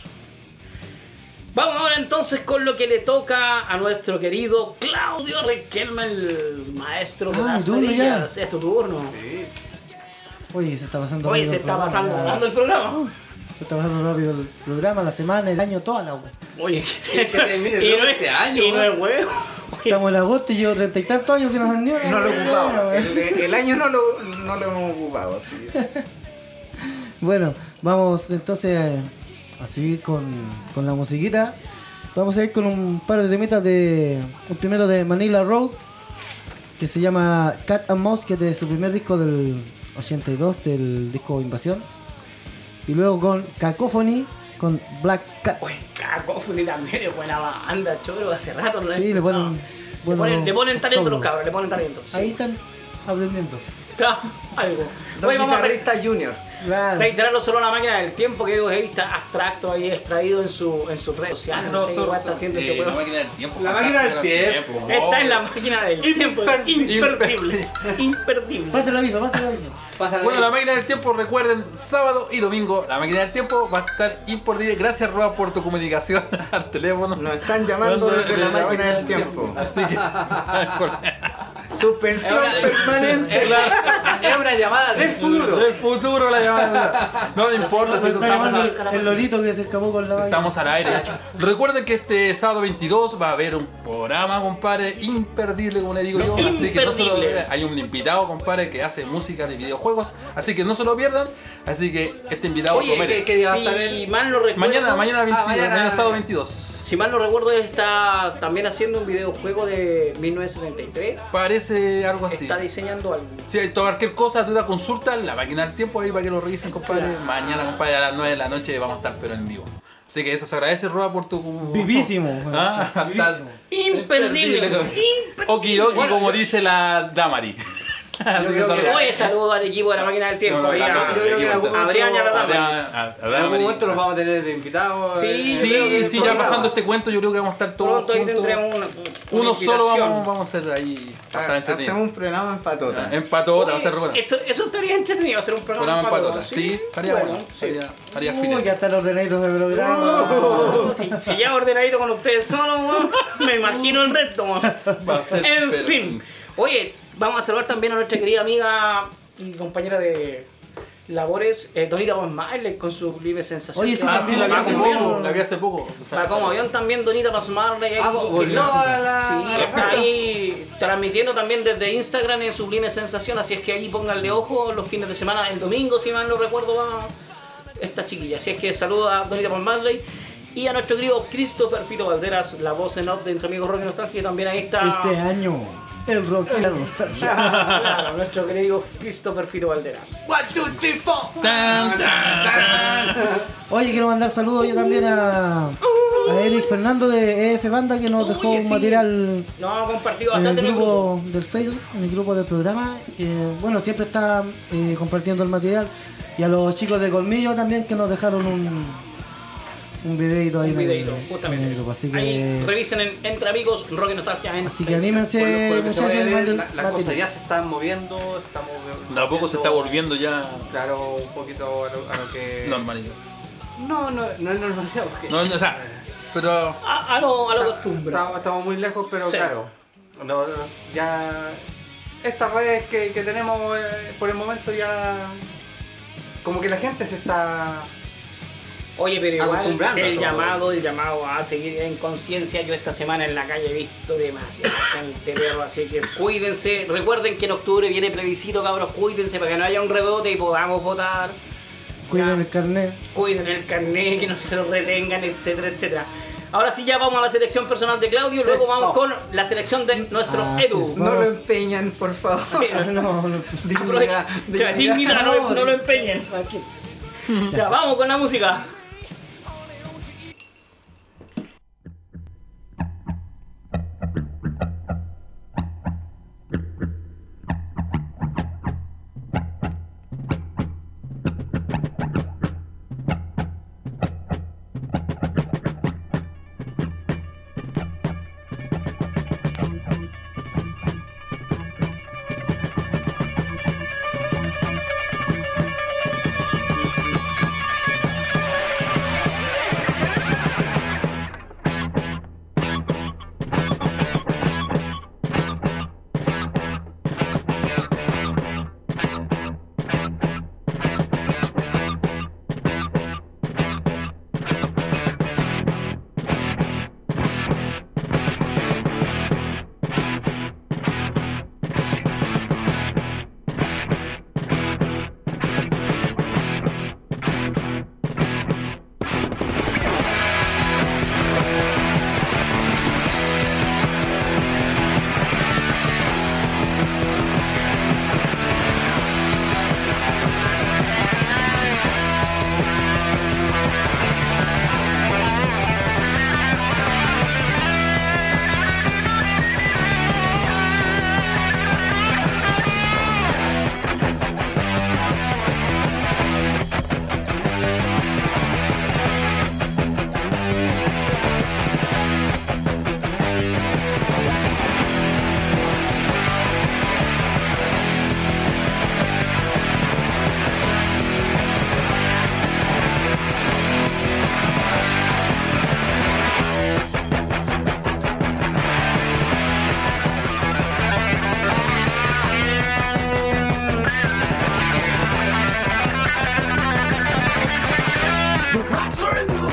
Vamos ahora entonces con lo que le toca a nuestro querido Claudio Riquelme, el maestro de las turno perillas. ya. Es tu turno. Sí. Oye, se está pasando Oye, rápido se el está programa, pasando ya. volando el programa. Se está pasando rápido el programa, la semana, el año, toda la wea. Oye, que termine y el no este año, y no es huevo. Estamos en agosto y llevo 30 y tantos años sin hacer ni una. No lo ocupaba. wea. El año no lo hemos ocupado, así que. Bueno, vamos entonces a seguir con la musiquita. Vamos a ir con un par de temitas de... El primero de Manila Road, que se llama Cat and Mouse, que es de su primer disco del 82, del disco Invasión. Y luego con Cacophony, con Black Cat. Oye, Cacophony también es buena banda, choro, hace rato no la he Sí, le escuchado. ponen... Le ponen talento todo. los cabros, le ponen talento. Sí. Ahí están aprendiendo. Claro, algo. Dos Oye, vamos a guitarristas junior. Claro. reiterarlo solo a la máquina del tiempo, que está abstracto ahí extraído en sus redes sociales. No sé qué está haciendo este La juego. máquina del tiempo. La máquina del tiempo. Está en la máquina del tiempo. Imperdible. Imperdible. Pásate el aviso, pásate el aviso. Bueno, la máquina del tiempo, recuerden, sábado y domingo, la máquina del tiempo va a estar imperdible. Gracias, Roa, por tu comunicación al teléfono. Nos están llamando desde la máquina del tiempo. Así que. Suspensión permanente. Es una llamada del futuro. Del futuro la llamada. No me importa si Está llamando el lorito que se escapó con la máquina. estamos al aire. Recuerden que este sábado 22 va a haber un programa, compadre, imperdible, como le digo yo. Así que no se lo Imperdible. hay un invitado, compadre, que hace música de videojuegos. Así que no se lo pierdan. Así que este invitado Oye, promete. ¿qué día va a estar si él? mal no recuerdo, Mañana 22, mañana sábado 22. si mal no recuerdo, él está también haciendo un videojuego de 1973. Parece algo así. Está diseñando algo. Si hay cualquier cosa, duda, consulta la máquina del tiempo ahí para que lo revisen, compadre. Claro. Mañana, compadre, a las 9 de la noche vamos a estar pero en vivo. Así que eso se agradece, Roa, por tu... Vivísimo. Ah, Vivísimo. Imperdible. Okidoki, como dice la Damari. Así que creo que saludos. Oye, saludo al equipo de la máquina del tiempo. No, no, ahí a- no, no, yo creo que en algún momento- Adrián y a la dama. En algún momento los vamos a tener de invitados. Sí, Sí, creo que sí, todo ya grabado. pasando este cuento, yo creo que vamos a estar todos Pronto ahí juntos. tendremos una Uno solo invitación. vamos a hacer ahí. Va a estar entretenido. Hacemos un programa en patota. En patota, va a estar re bueno. Eso estaría entretenido, hacer un programa Programa en para patota. todos, Sí, estaría bueno. sí. Estaría Uy, fino. ya están ordenaditos de programa. Si ya ordenadito con ustedes solos, weón, me imagino el resto. Weón. Va a ser, En pero- fin. Oye, vamos a saludar también a nuestra querida amiga y compañera de labores, Donita Von Marley, con su libre sensación. Oye, sí, Ah, sí, la vi va hace como poco. avión. La vi hace poco. Va como avión también Donita Von Marley. Ah, volvió a la... Sí, está ahí transmitiendo también desde Instagram en Sublime Sensación, así es que ahí pónganle ojo los fines de semana, el domingo, si mal no recuerdo, va esta chiquilla. Así es que saludo a Donita Von Marley y a nuestro querido Christopher Fito Valderas, la voz en off de Entre Amigos Rock y Nostalgia, que también ahí está. Este año, el rock y la nostalgia. Claro, nuestro querido Christopher Fito Valderas. 1, 2, 3, 4. Tan, tan, tan. Oye, quiero mandar saludos yo también a Eric Fernando de EF Banda, que nos dejó Oye, un sí. material No, ha compartido en el bastante en el grupo. grupo del Facebook, en el grupo del programa, que bueno, siempre está compartiendo el material. Y a los chicos de Colmillo también, que nos dejaron un videito ahí Un en el- videito, en el justamente. grupo. Así Ahí que, revisen en Entre Amigos Rock y Nostalgia en así que Facebook. anímense, Por lo que se muchachos, puede y ver, manden las cosas material. ya se están moviendo, estamos De a poco se está volviendo ya claro, un poquito a lo que... normalidad. No es normalidad porque... No, o sea, pero A lo costumbre. Estamos muy lejos, pero Sí. claro, ya estas redes que tenemos por el momento ya como que la gente se está Oye, pero igual acostumbrando a todo. el llamado a seguir en conciencia. Yo esta semana en la calle he visto demasiada gente, perro, así que cuídense. Recuerden que en octubre viene plebiscito, cabros, cuídense para que no haya un rebote y podamos votar. Cuiden el carnet. Cuiden el carnet, que no se lo retengan, etcétera, etcétera. Ahora sí ya vamos a la selección personal de Claudio, luego vamos con la selección de nuestro Edu. sí. No lo empeñan, por favor. Sí, No, aprovecha. Ya, dignidad, no lo empeñen. Ya, vamos con la música.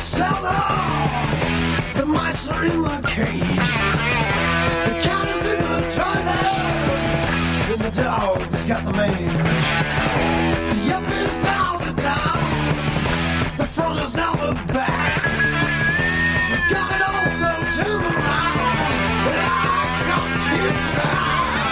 cellar. The mice are in the cage. The cat is in the toilet. And the dog's got the mange. The up is now the down. The front is now the back. We've got it all so turned around. I can't keep track.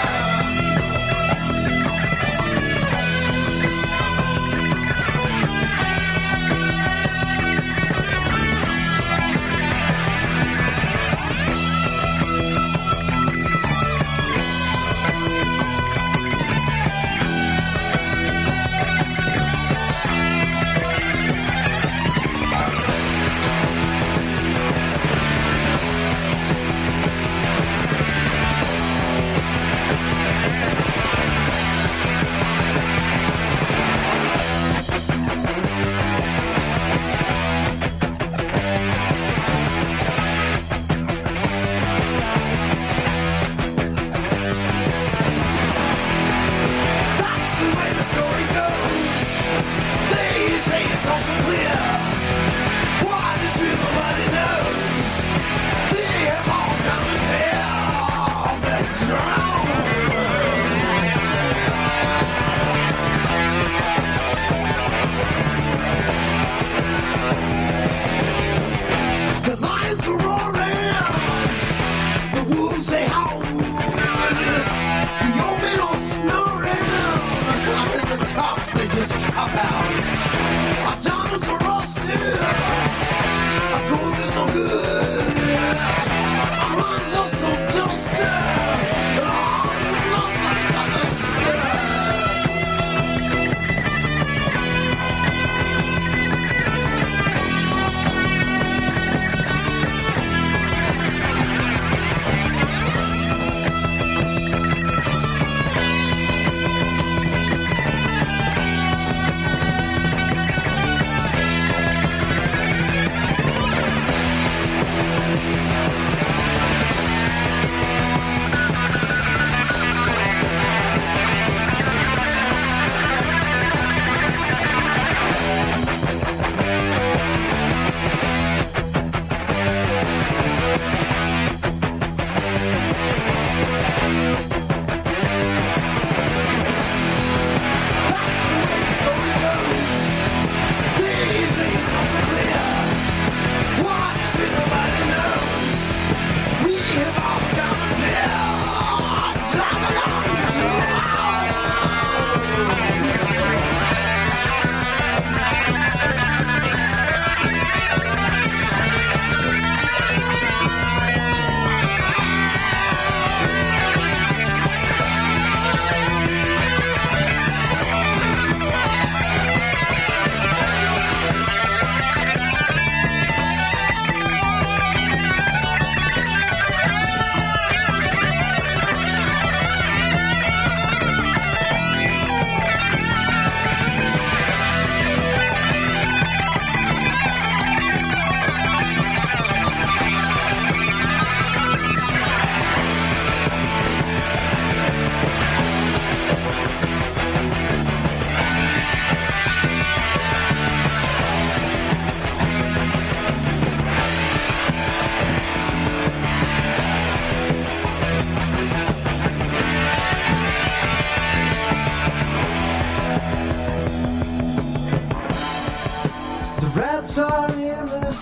rats are in the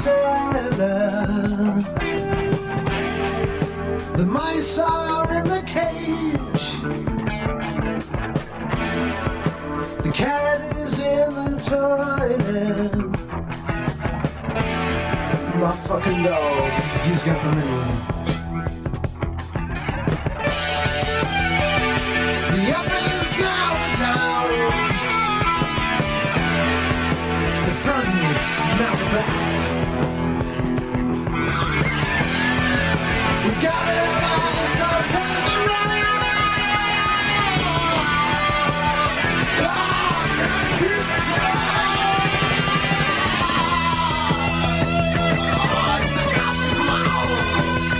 cellar. The mice are in the cage. The cat is in the toilet. My fucking dog, he's got the mange. The up is now the down. The front is now the back. We've got it all, so turn around. I can't keep trying. Oh, it's a goddamn mouse.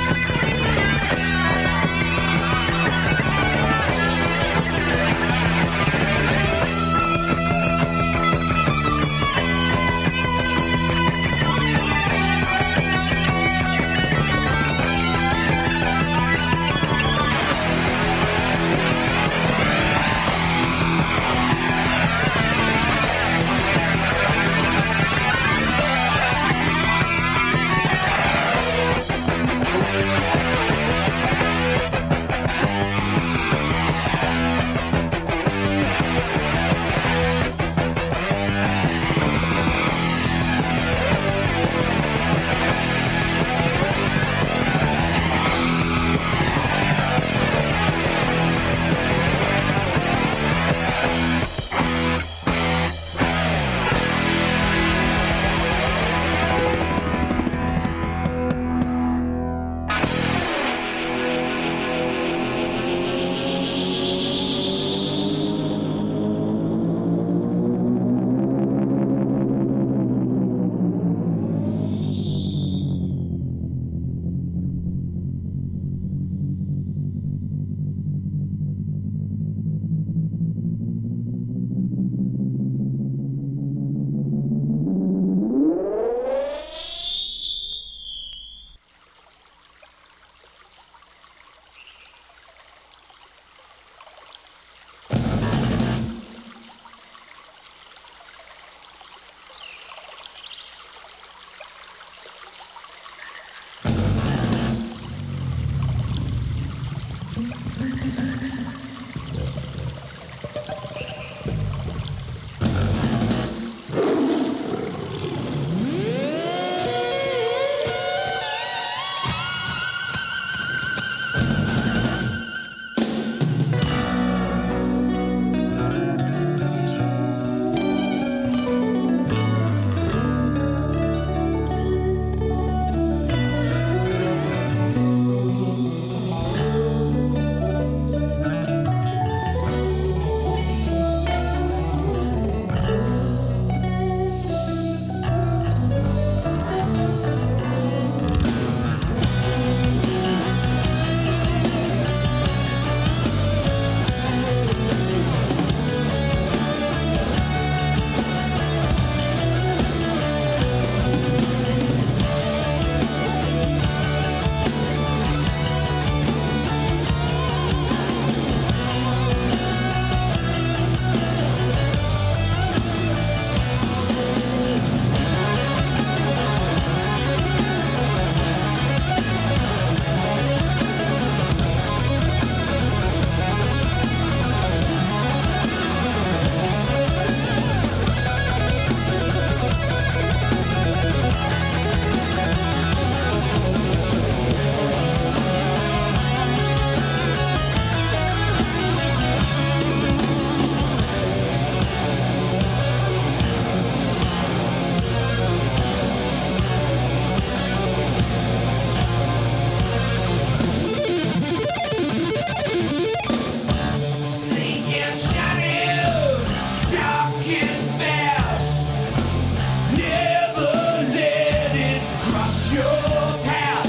your path.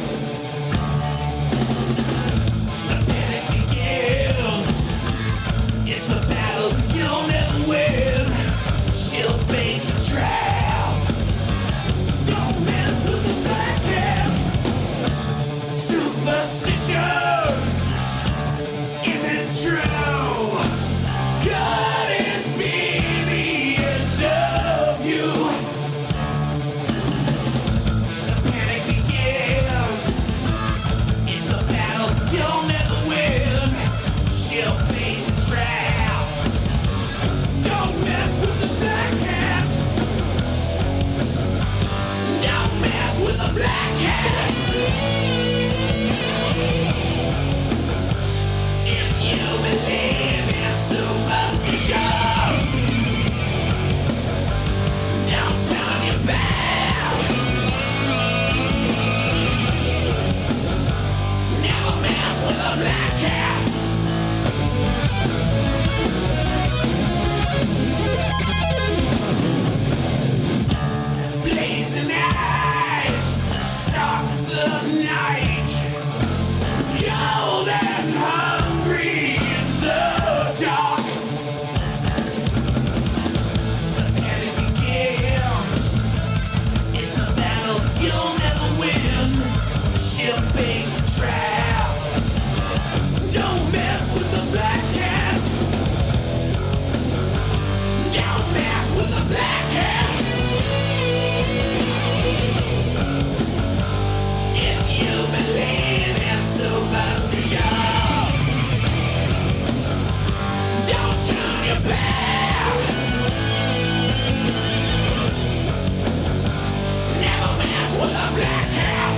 The panic begins. It's a battle you'll never win. She'll bait the trap. Don't mess with the black cat. Superstition isn't true. Couldn't be the end of you. The panic begins. It's a battle you'll never win. She'll bait the trap. Don't mess with the black cat. Don't mess with the black cat. If you believe in superstition, don't turn your back. Never mess with a black cat. Blazing eyes stalk the night, cold and hungry in the dark. The panic begins. It's a battle you'll never win. She'll bait the trap. Don't mess with the black cat. Don't mess with the black cat. If you believe in superstition, don't turn your back. Never mess with a black cat.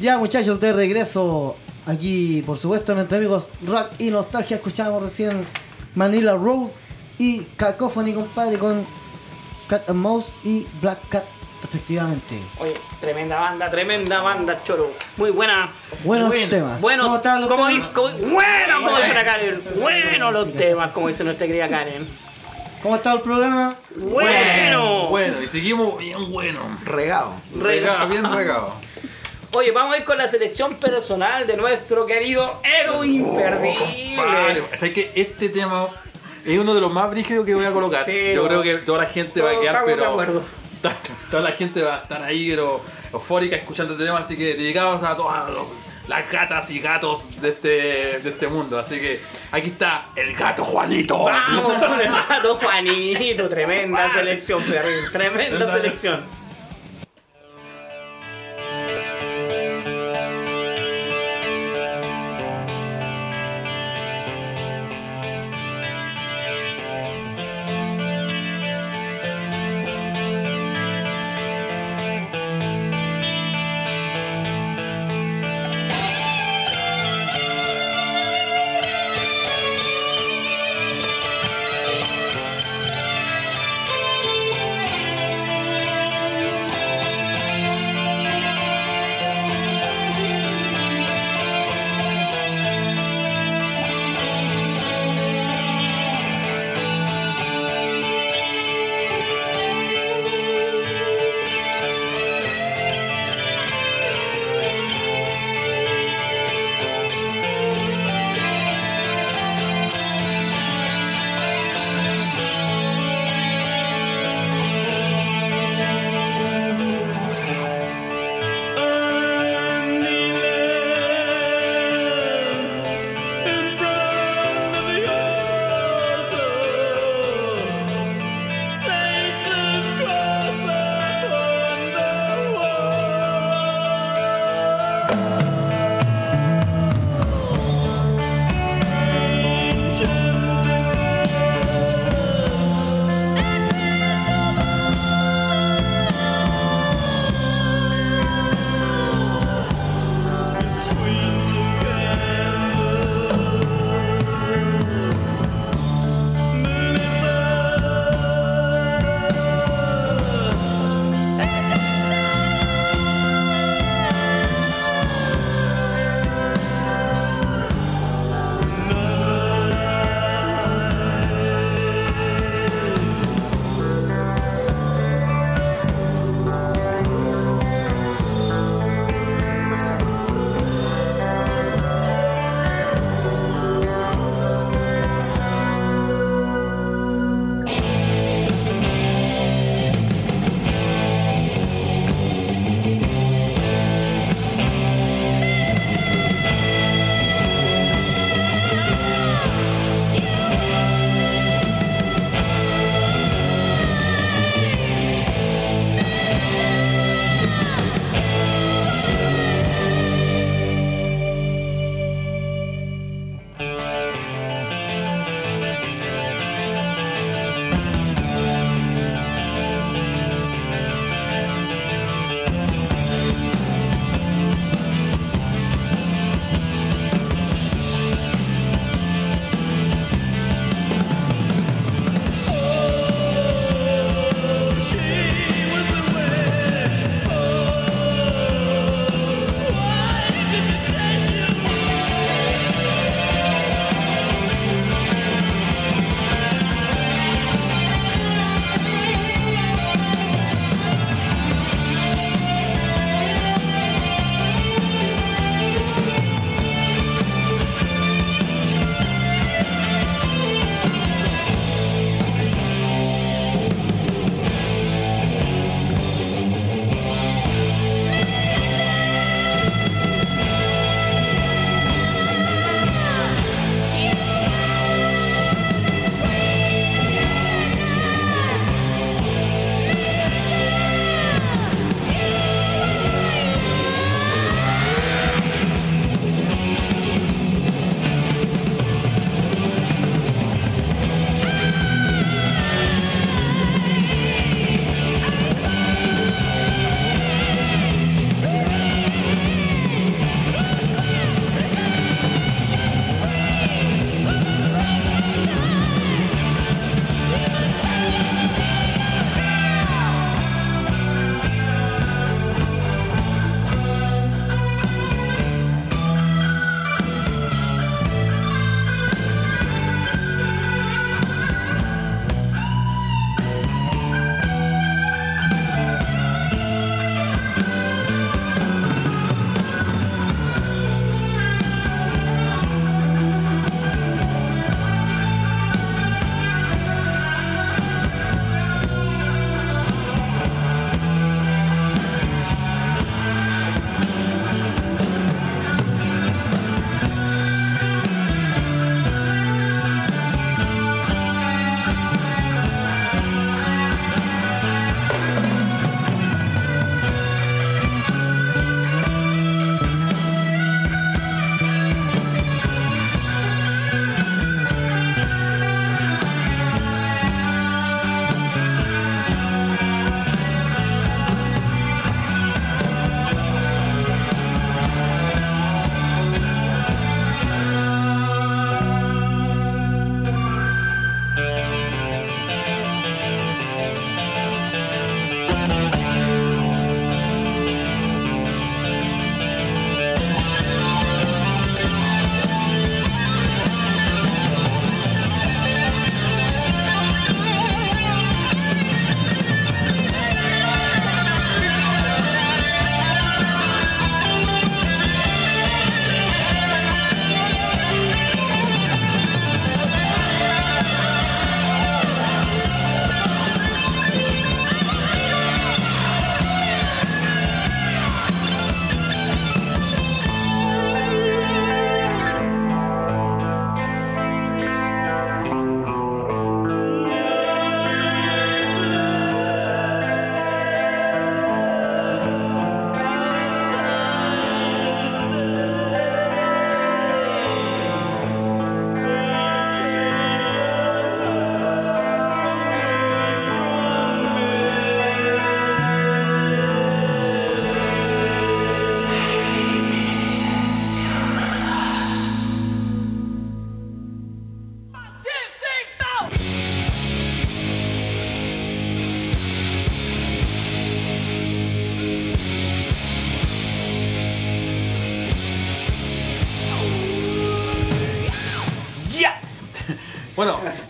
Ya muchachos, de regreso aquí, por supuesto, en Entre Amigos Rock y Nostalgia. Escuchábamos recién Manila Road y Cacophony, compadre, con Cat and Mouse y Black Cat, respectivamente. Oye, tremenda banda, Choro. Muy buena. Buenos temas. Bueno, ¿Cómo estaban los como temas? dice, como dice la Karen. Bueno los temas, como dice nuestra querida Karen. ¿Cómo está el programa? Bueno. Bueno, y seguimos bien bueno. Regado. Bien regado. Oye, vamos a ir con la selección personal de nuestro querido Edu Imperdible. Vale, o sea que este tema es uno de los más brígidos que voy a colocar. Sí, yo creo que toda la gente va a quedar, estamos de pero acuerdo. toda la gente va a estar ahí, pero eufórica escuchando este tema, así que dedicados a todas las gatas y gatos de este mundo. Así que aquí está el gato Juanito. Vamos con el gato Juanito. Tremenda selección, Ferrín. Tremenda selección.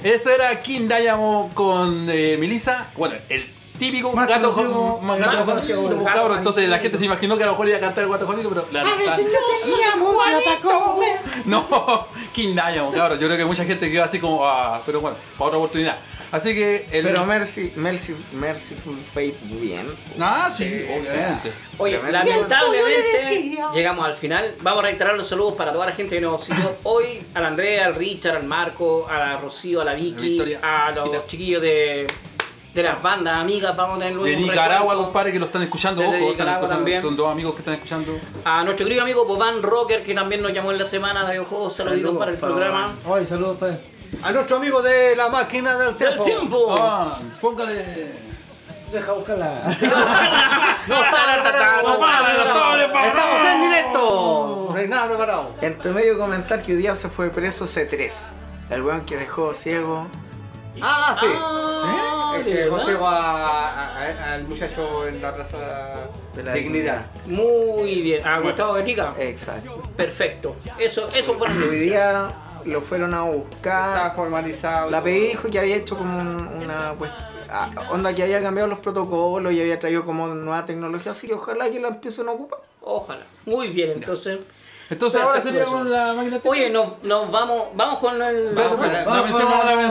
Eso era King Diamond con Melissa. Bueno, el típico Más gato conocido- gato jodido, cabrón. Entonces la gente se imaginó que a lo mejor iba a cantar el gato jodido, pero la teníamos no, King Diamond, cabrón. Yo creo que mucha gente quedó así como, pero bueno, para otra oportunidad. Así que Pero Merciful Fate, bien. Sí, obviamente. Oye, Tremendo. lamentablemente llegamos al final. Vamos a reiterar los saludos para toda la gente que nos siguió hoy. Al Andrea, al Richard, al Marco, a la Rocío, a la Vicky, Victoria. a los chiquillos de las bandas amigas. Vamos a tener luego De un Nicaragua, recuerdo. compadre, que lo están escuchando. Desde Ojo, están Nicaragua escuchando, también. son dos amigos que están escuchando. A nuestro querido amigo Boban Rocker, que también nos llamó en la semana de juegos. Saluditos para el programa. Ay, saludos para él. A nuestro amigo de la máquina del ¡El tiempo. tiempo! Póngale. Deja buscarla. Estamos en directo. No hay nada preparado. Entre medio comentar que hoy día se fue preso C3. El weón que dejó ciego. Ah, sí. ¿Sí? Que José va al muchacho en la plaza De la Dignidad. Muy bien. ¿A Gustavo Gatica? Exacto. Perfecto. Eso por Hoy día lo fueron a Está buscar. formalizado. La PDI dijo que había hecho como una onda que había cambiado los protocolos y había traído como nueva tecnología, así que ojalá que la empiecen a ocupar. Ojalá. Muy bien, entonces. Entonces ahora Perfecto, sería eso. con la máquina. Oye, vamos con el... La mención.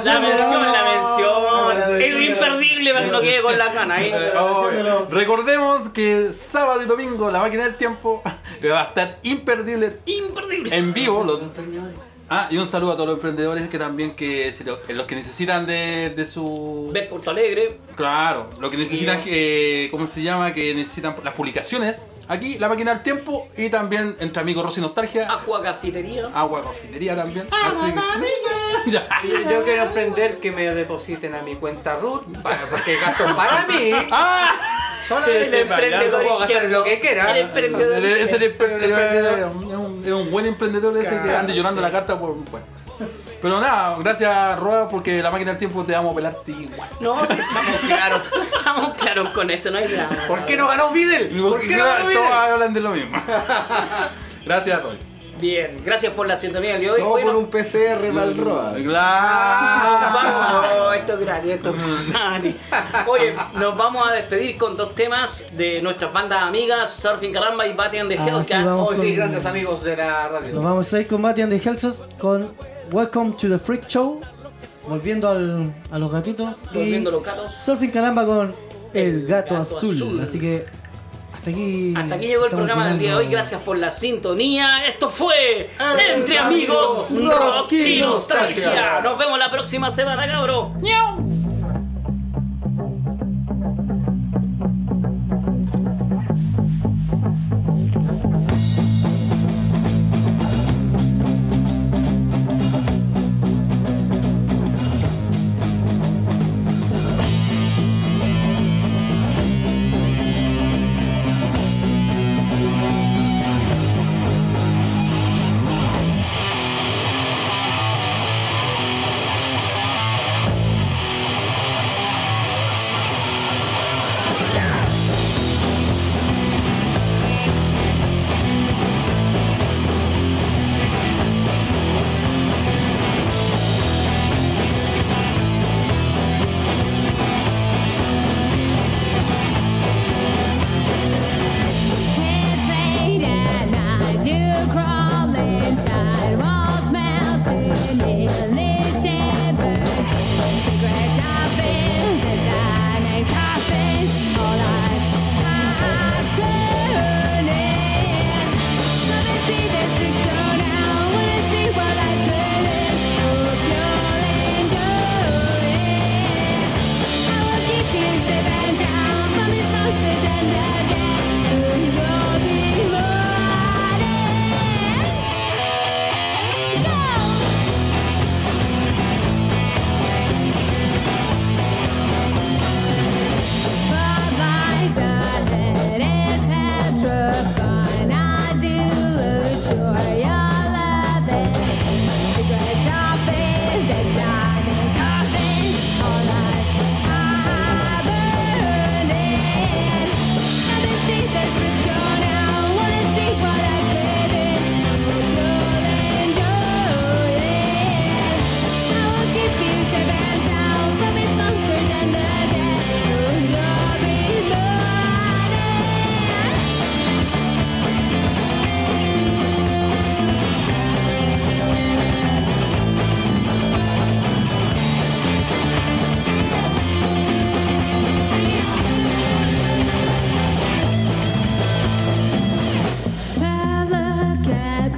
La mención. Es imperdible para que no quede con la gana. Recordemos que sábado y domingo la máquina del tiempo va a estar imperdible en vivo. Y un saludo a todos los emprendedores que también los que necesitan de su... Ver Porto Alegre. Claro, lo que necesitan, ¿cómo se llama? Que necesitan las publicaciones. Aquí, la máquina del tiempo y también entre amigos Rosy Nostalgia. Agua Cafetería. Agua Cafetería también. Así que... Ya. Yo quiero aprender que me depositen a mi cuenta Root, porque gasto para mí. El emprendedor puedo gastar lo que quiera. El emprendedor. Es un buen emprendedor ese que ande llorando la carta por... Bueno. Pero nada, gracias Roa, porque la máquina del tiempo te vamos a pelarte igual. No, sí, estamos claros con eso, no hay nada. ¿Por qué no ganó Videl? ¿Por qué no ganó Todos Videl? hablan de lo mismo. Gracias Roy. Bien, gracias por la sintonía de hoy. Todo por un PCR para el Roa. Vamos, esto es gratis, esto es gratis. Oye, nos vamos a despedir con dos temas de nuestras bandas amigas, Surfing Caramba y Batty and the sí, Hellcats. vamos Hoy sí, con- grandes amigos de la radio. Nos vamos a ir con Matty and the Hellsos con Welcome to the Freak Show. Volviendo a los gatitos. Volviendo y los gatos. Surfing Caramba con El Gato, Gato Azul. Azul. Así que hasta aquí llegó el estamos programa del día de hoy. llegando. Gracias por la sintonía. Esto fue Entre Amigos Rock y Nostalgia. Nos vemos la próxima semana, cabro. ¡Miau!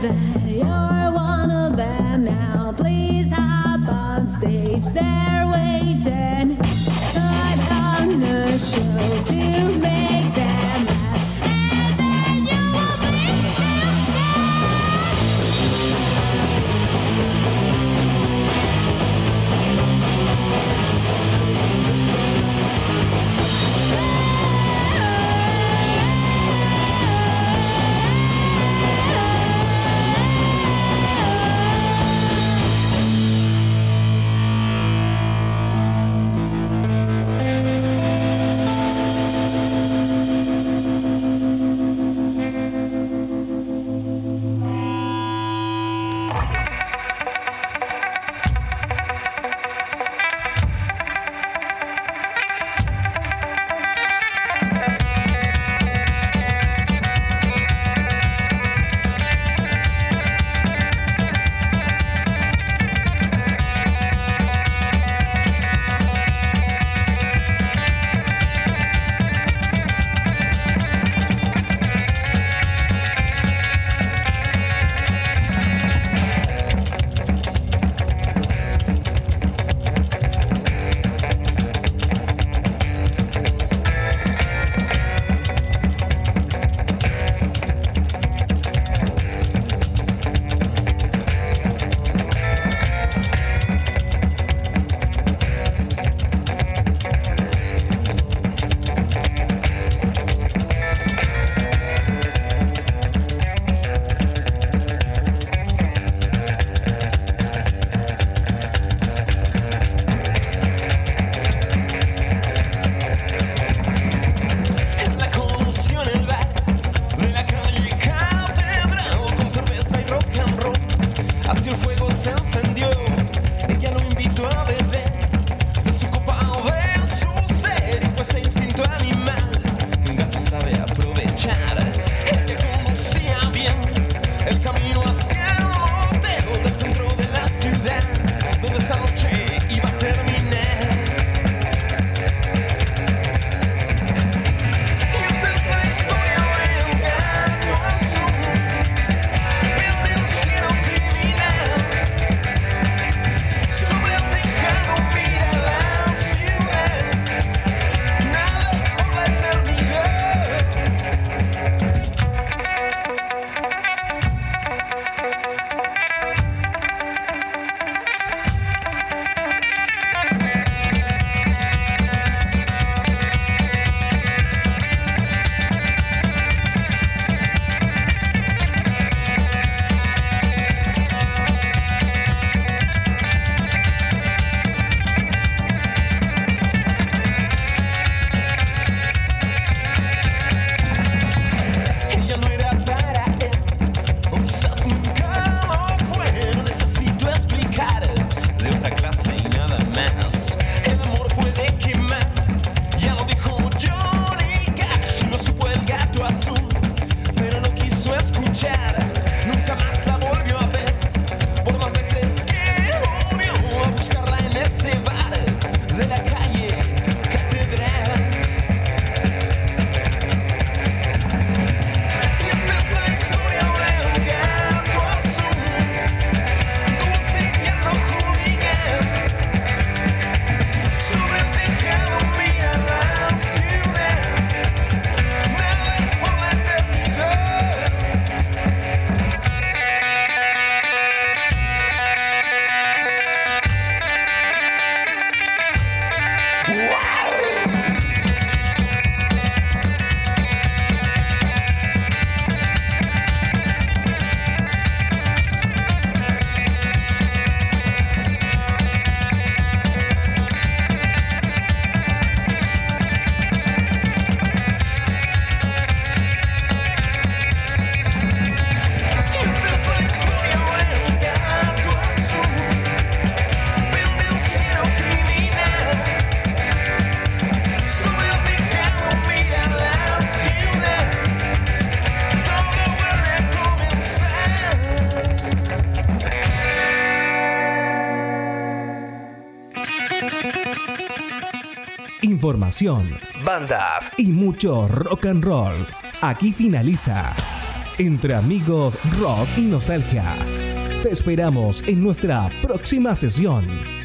that you're one of them now. Please hop on stage, they're waiting. Put on the show to make them laugh, and then you will make them Información, bandas y mucho rock and roll. Aquí finaliza Entre amigos, rock y nostalgia. Te esperamos en nuestra próxima sesión.